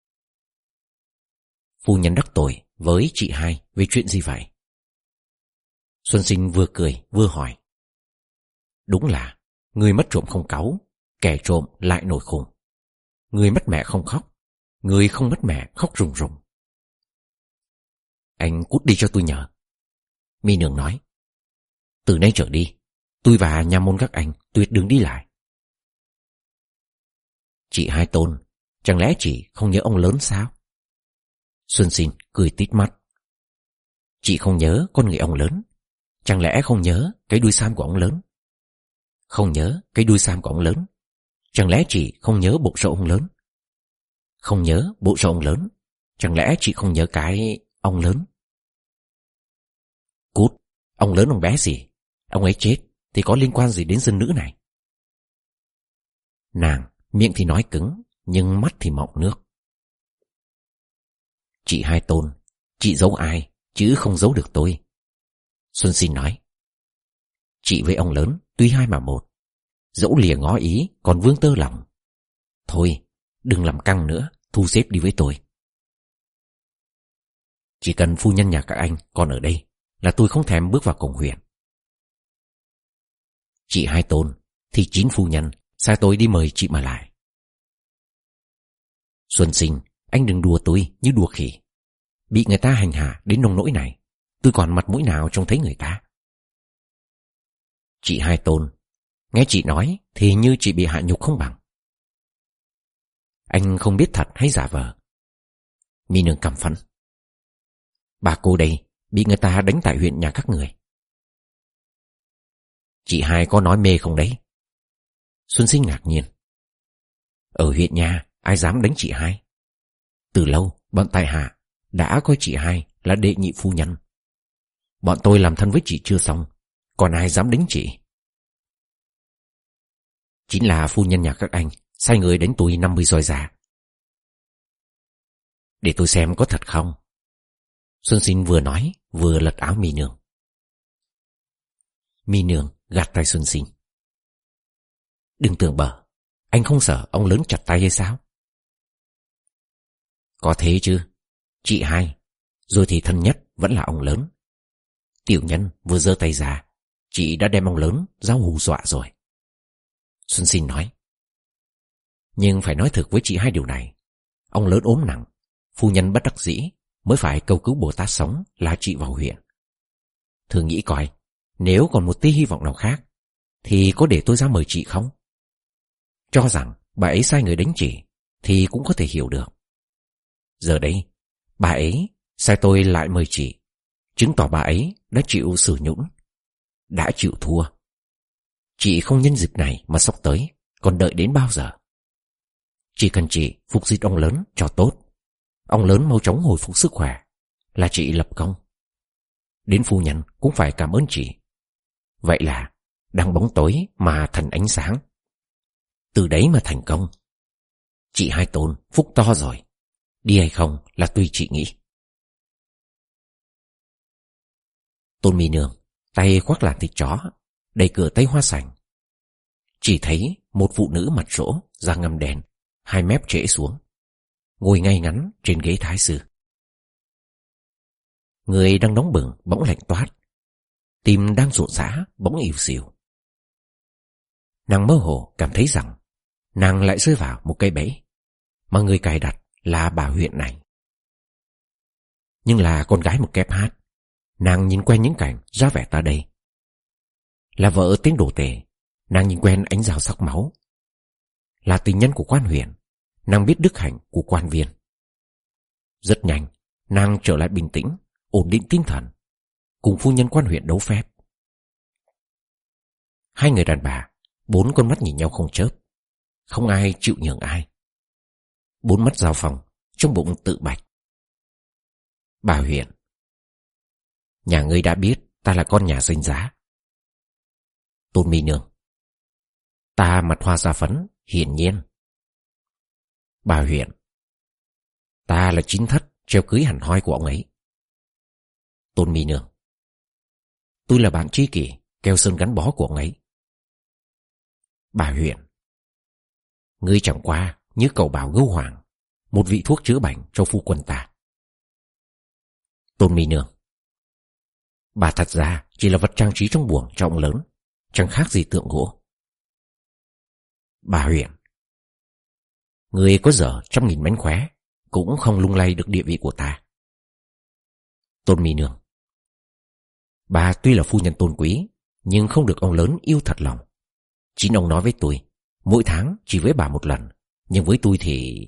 Phu nhân đắc tội với chị hai về chuyện gì vậy? Xuân Sinh vừa cười vừa hỏi. Đúng là người mất trộm không cáu, kẻ trộm lại nổi khùng. Người mất mẹ không khóc, người không mất mẹ khóc rùng rùng. Anh cút đi cho tôi nhờ. Mi Nương nói. Từ nay trở đi, tôi và nha môn các anh tuyệt đừng đi lại. Chị Hai Tôn, chẳng lẽ chị không nhớ ông lớn sao? Xuân Sinh cười tít mắt. Chị không nhớ con người ông lớn, chẳng lẽ không nhớ cái đuôi sam của ông lớn? Không nhớ cái đuôi sam của ông lớn, chẳng lẽ chị không nhớ bộ râu ông lớn? Không nhớ bộ râu ông lớn, chẳng lẽ chị không nhớ cái ông lớn? Cút, ông lớn ông bé gì? Ông ấy chết thì có liên quan gì đến dân nữ này? Nàng miệng thì nói cứng, nhưng mắt thì mọng nước. Chị Hai Tôn, chị giấu ai chứ không giấu được tôi. Xuân Sinh nói. Chị với ông lớn tuy hai mà một, dẫu lìa ngó ý còn vương tơ lòng. Thôi, đừng làm căng nữa, thu xếp đi với tôi. Chỉ cần phu nhân nhà các anh còn ở đây là tôi không thèm bước vào cổng huyện. Chị Hai Tôn thì chín phu nhân sai tôi đi mời chị mà lại. Xuân Sinh, anh đừng đùa tôi như đùa khỉ. Bị người ta hành hạ đến nông nỗi này, tôi còn mặt mũi nào trông thấy người ta? Chị Hai Tôn, nghe chị nói thì như chị bị hạ nhục không bằng. Anh không biết thật hay giả vờ. Mi Nương căm phẫn. Bà cô đây bị người ta đánh tại huyện nhà các người. Chị Hai có nói mê không đấy? Xuân Sinh ngạc nhiên. Ở huyện nhà ai dám đánh chị Hai? Từ lâu bọn tại hạ đã coi chị Hai là đệ nhị phu nhân. Bọn tôi làm thân với chị chưa xong, còn ai dám đánh chị? Chính là phu nhân nhà các anh sai người đánh tôi năm mươi roi già. Để tôi xem có thật không. Xuân Sinh vừa nói vừa lật áo Mi Nương. Mi Nương gạt tay Xuân Sinh. Đừng tưởng bở, anh không sợ ông lớn chặt tay hay sao? Có thế chứ. Chị Hai, rồi thì thân nhất vẫn là ông lớn. Tiểu nhân vừa giơ tay ra, chị đã đem ông lớn ra hù dọa rồi. Xuân Sinh nói. Nhưng phải nói thực với chị Hai điều này. Ông lớn ốm nặng, phu nhân bất đắc dĩ mới phải cầu cứu Bồ Tát sống là chị vào huyện. Thử nghĩ coi, nếu còn một tí hy vọng nào khác thì có để tôi ra mời chị không? Cho rằng bà ấy sai người đánh chị thì cũng có thể hiểu được. Giờ đây bà ấy sai tôi lại mời chị, chứng tỏ bà ấy đã chịu xử nhũn, đã chịu thua. Chị không nhân dịp này mà sốc tới, còn đợi đến bao giờ? Chỉ cần chị phục dịch ông lớn cho tốt, ông lớn mau chóng hồi phục sức khỏe, là chị lập công. Đến phu nhân cũng phải cảm ơn chị. Vậy là đang bóng tối mà thành ánh sáng, từ đấy mà thành công. Chị Hai Tôn phúc to rồi. Đi hay không là tùy chị nghĩ. Tôn Mi Nương tay khoác làn thịt chó, đẩy cửa tây hoa sành. Chỉ thấy một phụ nữ mặt rỗ, da ngăm đen, hai mép trễ xuống, ngồi ngay ngắn trên ghế thái sư. Người đang nóng bừng bỗng lạnh toát, tim đang rộn rã bỗng ỉu xìu. Nàng mơ hồ cảm thấy rằng nàng lại rơi vào một cây bẫy mà người cài đặt là bà huyện này. Nhưng là con gái một kép hát, nàng nhìn quen những cảnh ra vẻ ta đây. Là vợ tiếng đồ tể, nàng nhìn quen ánh rào sắc máu. Là tình nhân của quan huyện, nàng biết đức hạnh của quan viên. Rất nhanh, nàng trở lại bình tĩnh, ổn định tinh thần, cùng phu nhân quan huyện đấu phép. Hai người đàn bà, bốn con mắt nhìn nhau không chớp, không ai chịu nhường ai. Bốn mắt giao phòng, trong bụng tự bạch. Bà huyện, nhà ngươi đã biết ta là con nhà danh giá. Tôn Mi Nương, ta mặt hoa da phấn, hiển nhiên. Bà huyện, ta là chính thất treo cưới hẳn hoi của ông ấy. Tôn Mi Nương. Tôi là bạn tri kỷ, keo sơn gắn bó của ông ấy. Bà Huyền. Ngươi chẳng qua như cậu bảo Gâu Hoàng, một vị thuốc chữa bệnh cho phu quân ta. Tôn Mi Nương. Bà thật ra chỉ là vật trang trí trong buồng cho ông lớn, chẳng khác gì tượng gỗ. Bà Huyền. Ngươi có dở trăm nghìn mánh khóe cũng không lung lay được địa vị của ta. Tôn Mi Nương. Bà tuy là phu nhân tôn quý, nhưng không được ông lớn yêu thật lòng. Chính ông nói với tôi, mỗi tháng chỉ với bà một lần, nhưng với tôi thì...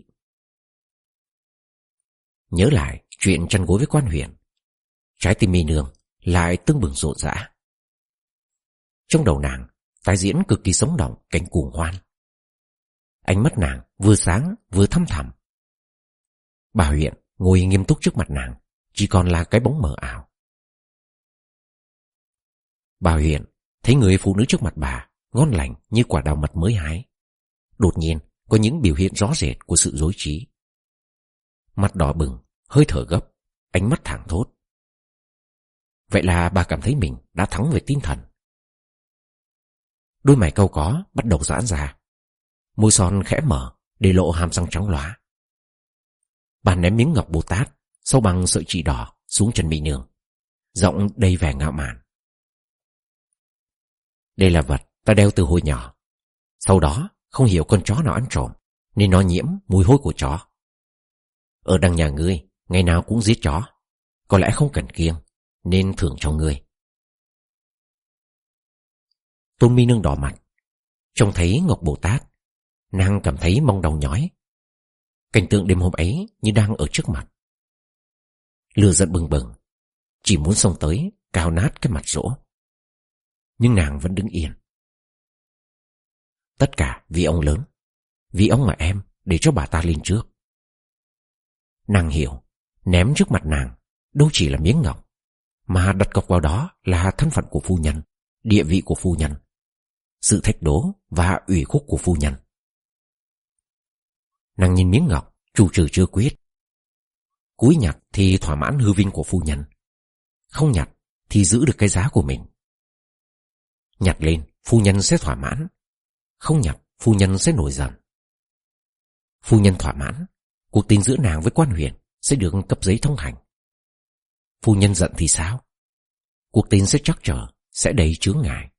Nhớ lại chuyện chăn gối với Quan Huyền, trái tim Mi Nương lại tưng bừng rộn rã. Trong đầu nàng tái diễn cực kỳ sống động cảnh cuồng hoan. Ánh mắt nàng vừa sáng vừa thăm thẳm. Bà Huyền ngồi nghiêm túc trước mặt nàng, chỉ còn là cái bóng mờ ảo. Bà Huyền thấy người phụ nữ trước mặt bà ngon lành như quả đào mật mới hái. Đột nhiên có những biểu hiện rõ rệt của sự rối trí. Mặt đỏ bừng, hơi thở gấp, ánh mắt thảng thốt. Vậy là bà cảm thấy mình đã thắng về tinh thần. Đôi mày cau có bắt đầu giãn ra, môi son khẽ mở để lộ hàm răng trắng lóa. Bà ném miếng ngọc Bồ Tát sau bằng sợi chỉ đỏ xuống chân Mi Nương, giọng đầy vẻ ngạo mạn. Đây là vật ta đeo từ hồi nhỏ. Sau đó không hiểu con chó nào ăn trộm, nên nó nhiễm mùi hôi của chó. Ở đằng nhà ngươi ngày nào cũng giết chó, có lẽ không cần kiêng, nên thưởng cho ngươi. Tôn Mi Nương đỏ mặt, trông thấy ngọc Bồ Tát, nàng cảm thấy mong đau nhói. Cảnh tượng đêm hôm ấy như đang ở trước mặt. Lửa giận bừng bừng, chỉ muốn xông tới cào nát cái mặt rỗ. Nhưng nàng vẫn đứng yên. Tất cả vì ông lớn, vì ông mà em để cho bà ta lên trước. Nàng hiểu, ném trước mặt nàng đâu chỉ là miếng ngọc, mà đặt cọc vào đó là thân phận của phu nhân, địa vị của phu nhân, sự thách đố và ủy khúc của phu nhân. Nàng nhìn miếng ngọc, trù trừ chưa quyết. Cúi nhặt thì thỏa mãn hư vinh của phu nhân, không nhặt thì giữ được cái giá của mình. Nhặt lên, phu nhân sẽ thỏa mãn, không nhặt, phu nhân sẽ nổi giận. Phu nhân thỏa mãn, cuộc tình giữa nàng với Quan Huyền sẽ được cấp giấy thông hành. Phu nhân giận thì sao? Cuộc tình sẽ trắc trở, sẽ đầy chướng ngại.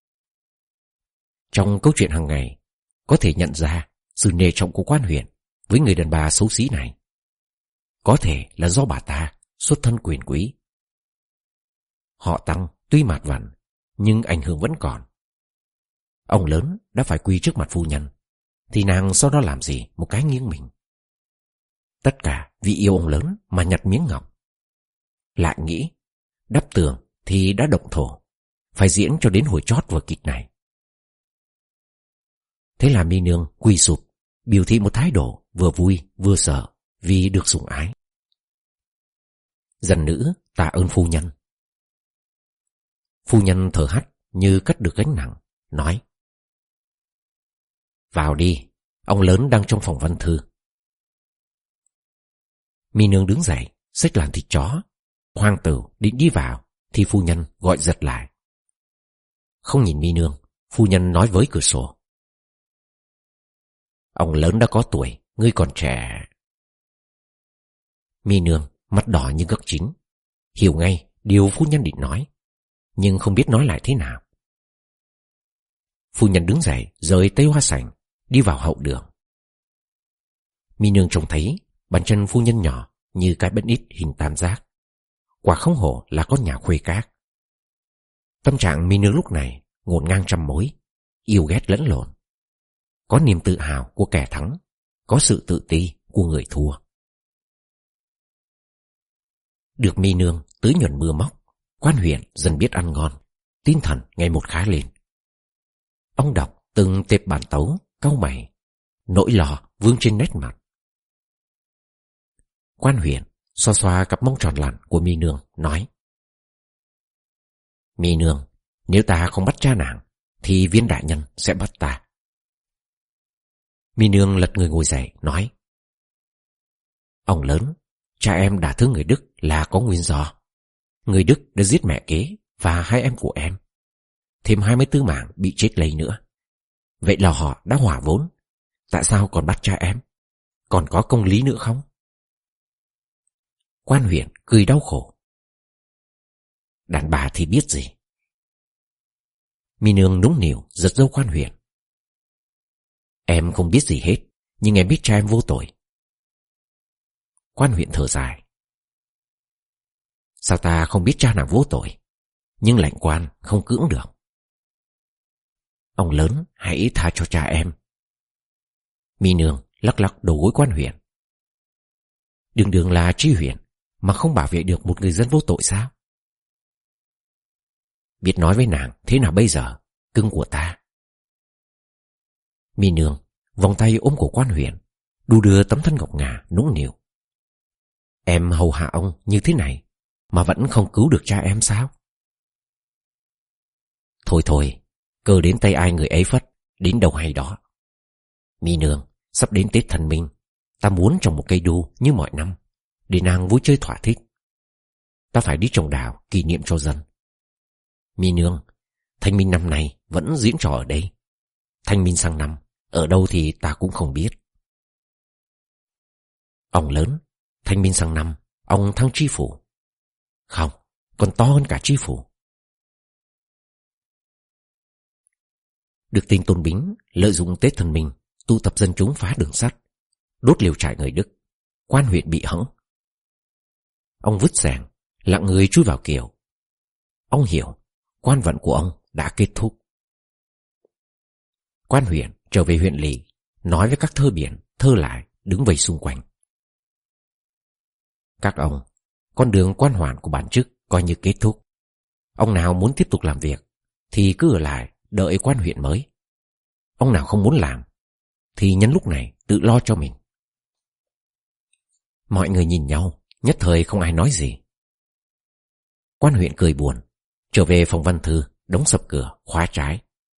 Trong câu chuyện hàng ngày, có thể nhận ra sự nể trọng của Quan Huyền với người đàn bà xấu xí này. Có thể là do bà ta xuất thân quyền quý. Họ Tăng tuy mạt vặn, nhưng ảnh hưởng vẫn còn. Ông lớn đã phải quy trước mặt phu nhân, thì nàng sau đó làm gì một cái nghiêng mình. Tất cả vì yêu ông lớn mà nhặt miếng ngọc. Lại nghĩ, đắp tường thì đã động thổ, phải diễn cho đến hồi chót vở kịch này. Thế là Mi Nương quỳ sụp, biểu thị một thái độ vừa vui vừa sợ vì được sủng ái. Dân nữ tạ ơn phu nhân. Phu nhân thở hắt như cất được gánh nặng, nói: Vào đi, ông lớn đang trong phòng văn thư. Mi Nương đứng dậy, xách làn thịt chó. Hoàng tử định đi vào thì phu nhân gọi giật lại. Không nhìn Mi Nương, phu nhân nói với cửa sổ: Ông lớn đã có tuổi, ngươi còn trẻ. Mi Nương mắt đỏ như gấc chín, hiểu ngay điều phu nhân định nói, nhưng không biết nói lại thế nào. Phu nhân đứng dậy rời tây hoa sảnh, đi vào hậu đường. Mi Nương trông thấy bàn chân phu nhân nhỏ như cái bánh ít hình tam giác, quả không hổ là con nhà khuê các. Tâm trạng Mi Nương lúc này ngổn ngang trăm mối, yêu ghét lẫn lộn. Có niềm tự hào của kẻ thắng, có sự tự ti của người thua. Được Mi Nương tưới nhuần mưa móc, Quan Huyền dần biết ăn ngon, tinh thần ngày một khá lên. Ông đọc từng tệp bản tấu, cau mày, nỗi lo vương trên nét mặt. Quan Huyền xoa xoa cặp mông tròn lặn của Mi Nương, nói: Mi Nương, nếu ta không bắt cha nàng, thì Viên đại nhân sẽ bắt ta. Mi Nương lật người ngồi dậy, nói: Ông lớn, cha em đã thương người Đức là có nguyên do. Người Đức đã giết mẹ kế và hai em của em. Thêm hai mươi tư mạng bị chết lây nữa. Vậy là họ đã hỏa vốn. Tại sao còn bắt cha em? Còn có công lý nữa không? Quan huyện cười đau khổ. Đàn bà thì biết gì. Mi Nương nũng nịu giật dâu quan huyện. Em không biết gì hết, nhưng em biết cha em vô tội. Quan huyện thở dài. Sao ta không biết cha nàng vô tội, nhưng lệnh quan không cưỡng được. Ông lớn hãy tha cho cha em. Mi Nương lắc lắc đầu gối quan huyện. Đường đường là tri huyện mà không bảo vệ được một người dân vô tội sao? Biết nói với nàng thế nào bây giờ, cưng của ta? Mi Nương vòng tay ôm cổ quan huyện, đu đưa tấm thân ngọc ngà nũng nịu. Em hầu hạ ông như thế này mà vẫn không cứu được cha em sao? Thôi thôi, cơ đến tay ai người ấy phất, đến đâu hay đó. Mi Nương, sắp đến Tết Thần Minh, ta muốn trồng một cây đu như mọi năm, để nàng vui chơi thỏa thích. Ta phải đi trồng đào kỷ niệm cho dân. Mi Nương, Thanh Minh năm nay vẫn diễn trò ở đây. Thanh Minh sang năm, ở đâu thì ta cũng không biết. Ông lớn, Thanh Minh sang năm, ông thăng tri phủ. Không, còn to hơn cả tri phủ. Được tin Tôn Bính lợi dụng Tết Thần Minh tụ tập dân chúng phá đường sắt, đốt liều trại người Đức. Quan huyện bị hẫng. Ông vứt rèn, lặng người chui vào kiều. Ông hiểu quan vận của ông đã kết thúc. Quan huyện trở về huyện lỵ, nói với các thơ biển, thơ lại đứng vây xung quanh. Các ông, con đường quan hoàn của bản chức coi như kết thúc. Ông nào muốn tiếp tục làm việc thì cứ ở lại đợi quan huyện mới. Ông nào không muốn làm thì nhân lúc này tự lo cho mình. Mọi người nhìn nhau, nhất thời không ai nói gì. Quan huyện cười buồn, trở về phòng văn thư, đóng sập cửa, khóa trái.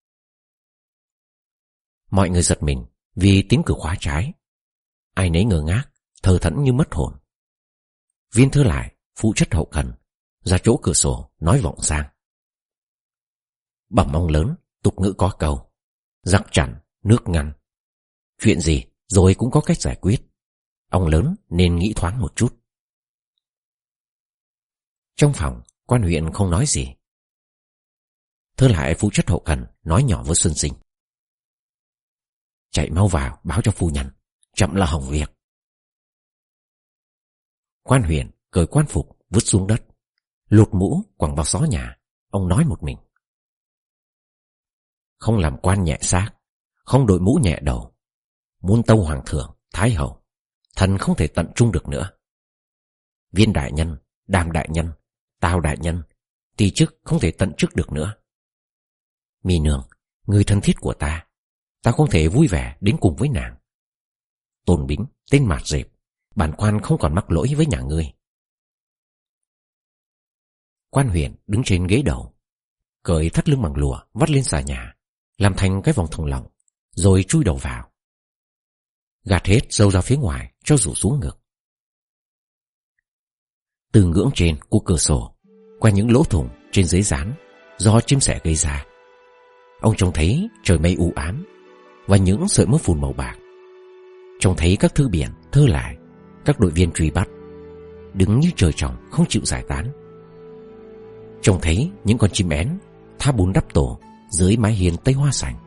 Mọi người giật mình vì tiếng cửa khóa trái. Ai nấy ngơ ngác, thờ thẫn như mất hồn. Viên Thơ Lại, phụ trách hậu cần, ra chỗ cửa sổ nói vọng sang. Bẩm ông lớn, tục ngữ có câu, giặc chặn, nước ngăn. Chuyện gì rồi cũng có cách giải quyết. Ông lớn nên nghĩ thoáng một chút. Trong phòng, quan huyện không nói gì. Thơ Lại phụ trách hậu cần nói nhỏ với Xuân Sinh. Chạy mau vào báo cho phu nhân, chậm là hỏng việc. Quan huyện cởi quan phục vứt xuống đất, lột mũ quẳng vào xó nhà. Ông nói một mình. Không làm quan nhẹ xác, không đội mũ nhẹ đầu. Muôn tâu hoàng thượng, thái hậu, thần không thể tận trung được nữa. Viên đại nhân, Đàm đại nhân, Tào đại nhân, ty chức không thể tận chức được nữa. Mi Nương, người thân thiết của ta, ta không thể vui vẻ đến cùng với nàng. Tôn Bính, tên mạt rệp, bản quan không còn mắc lỗi với nhà ngươi. Quan huyện đứng trên ghế đầu, cởi thắt lưng bằng lụa vắt lên xà nhà, làm thành cái vòng thòng lọng, rồi chui đầu vào. Gạt hết râu ra phía ngoài cho rủ xuống ngực. Từ ngưỡng trên của cửa sổ, qua những lỗ thủng trên giấy dán do chim sẻ gây ra, ông trông thấy trời mây u ám và những sợi mưa phùn màu bạc. Trông thấy các thư biển, thơ lại, các đội viên truy bắt, đứng như trời trồng không chịu giải tán. Trông thấy những con chim én tha bùn đắp tổ dưới mái hiên tây hoa sành.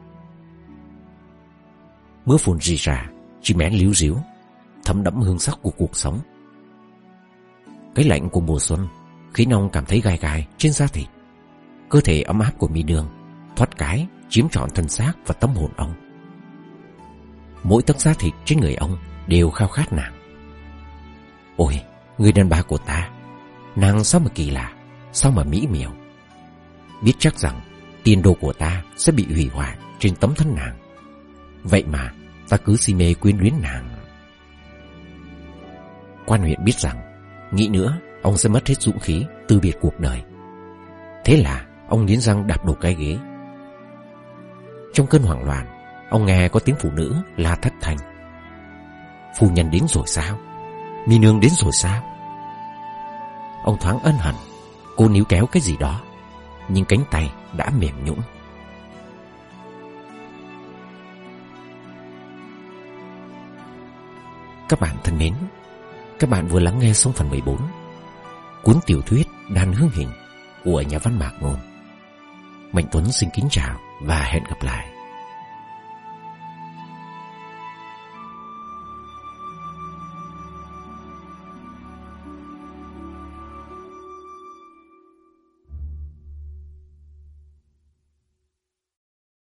Mưa phùn rì rả, chim én líu ríu, thấm đẫm hương sắc của cuộc sống. Cái lạnh của mùa xuân khiến ông cảm thấy gai gai trên da thịt. Cơ thể ấm áp của Mi Nương thoát cái chiếm trọn thân xác và tâm hồn ông. Mỗi tấc da thịt trên người ông đều khao khát nàng. Ôi, người đàn bà của ta, nàng sao mà kỳ lạ, sao mà mỹ miều. Biết chắc rằng tiền đồ của ta sẽ bị hủy hoại trên tấm thân nàng, vậy mà ta cứ si mê quyến luyến nàng. Quan huyện biết rằng nghĩ nữa ông sẽ mất hết dũng khí từ biệt cuộc đời. Thế là ông nghiến răng đạp đổ cái ghế. Trong cơn hoảng loạn, ông nghe có tiếng phụ nữ la thất thanh. Phu nhân đến rồi sao? Mi Nương đến rồi sao? Ông thoáng ân hận, Cô níu kéo cái gì đó, nhưng cánh tay đã mềm nhũn. Các bạn thân mến, các bạn vừa lắng nghe xong phần mười bốn cuốn tiểu thuyết Đàn Hương Hình của nhà văn Mạc Ngôn. Mạnh Tuấn xin kính chào và hẹn gặp lại.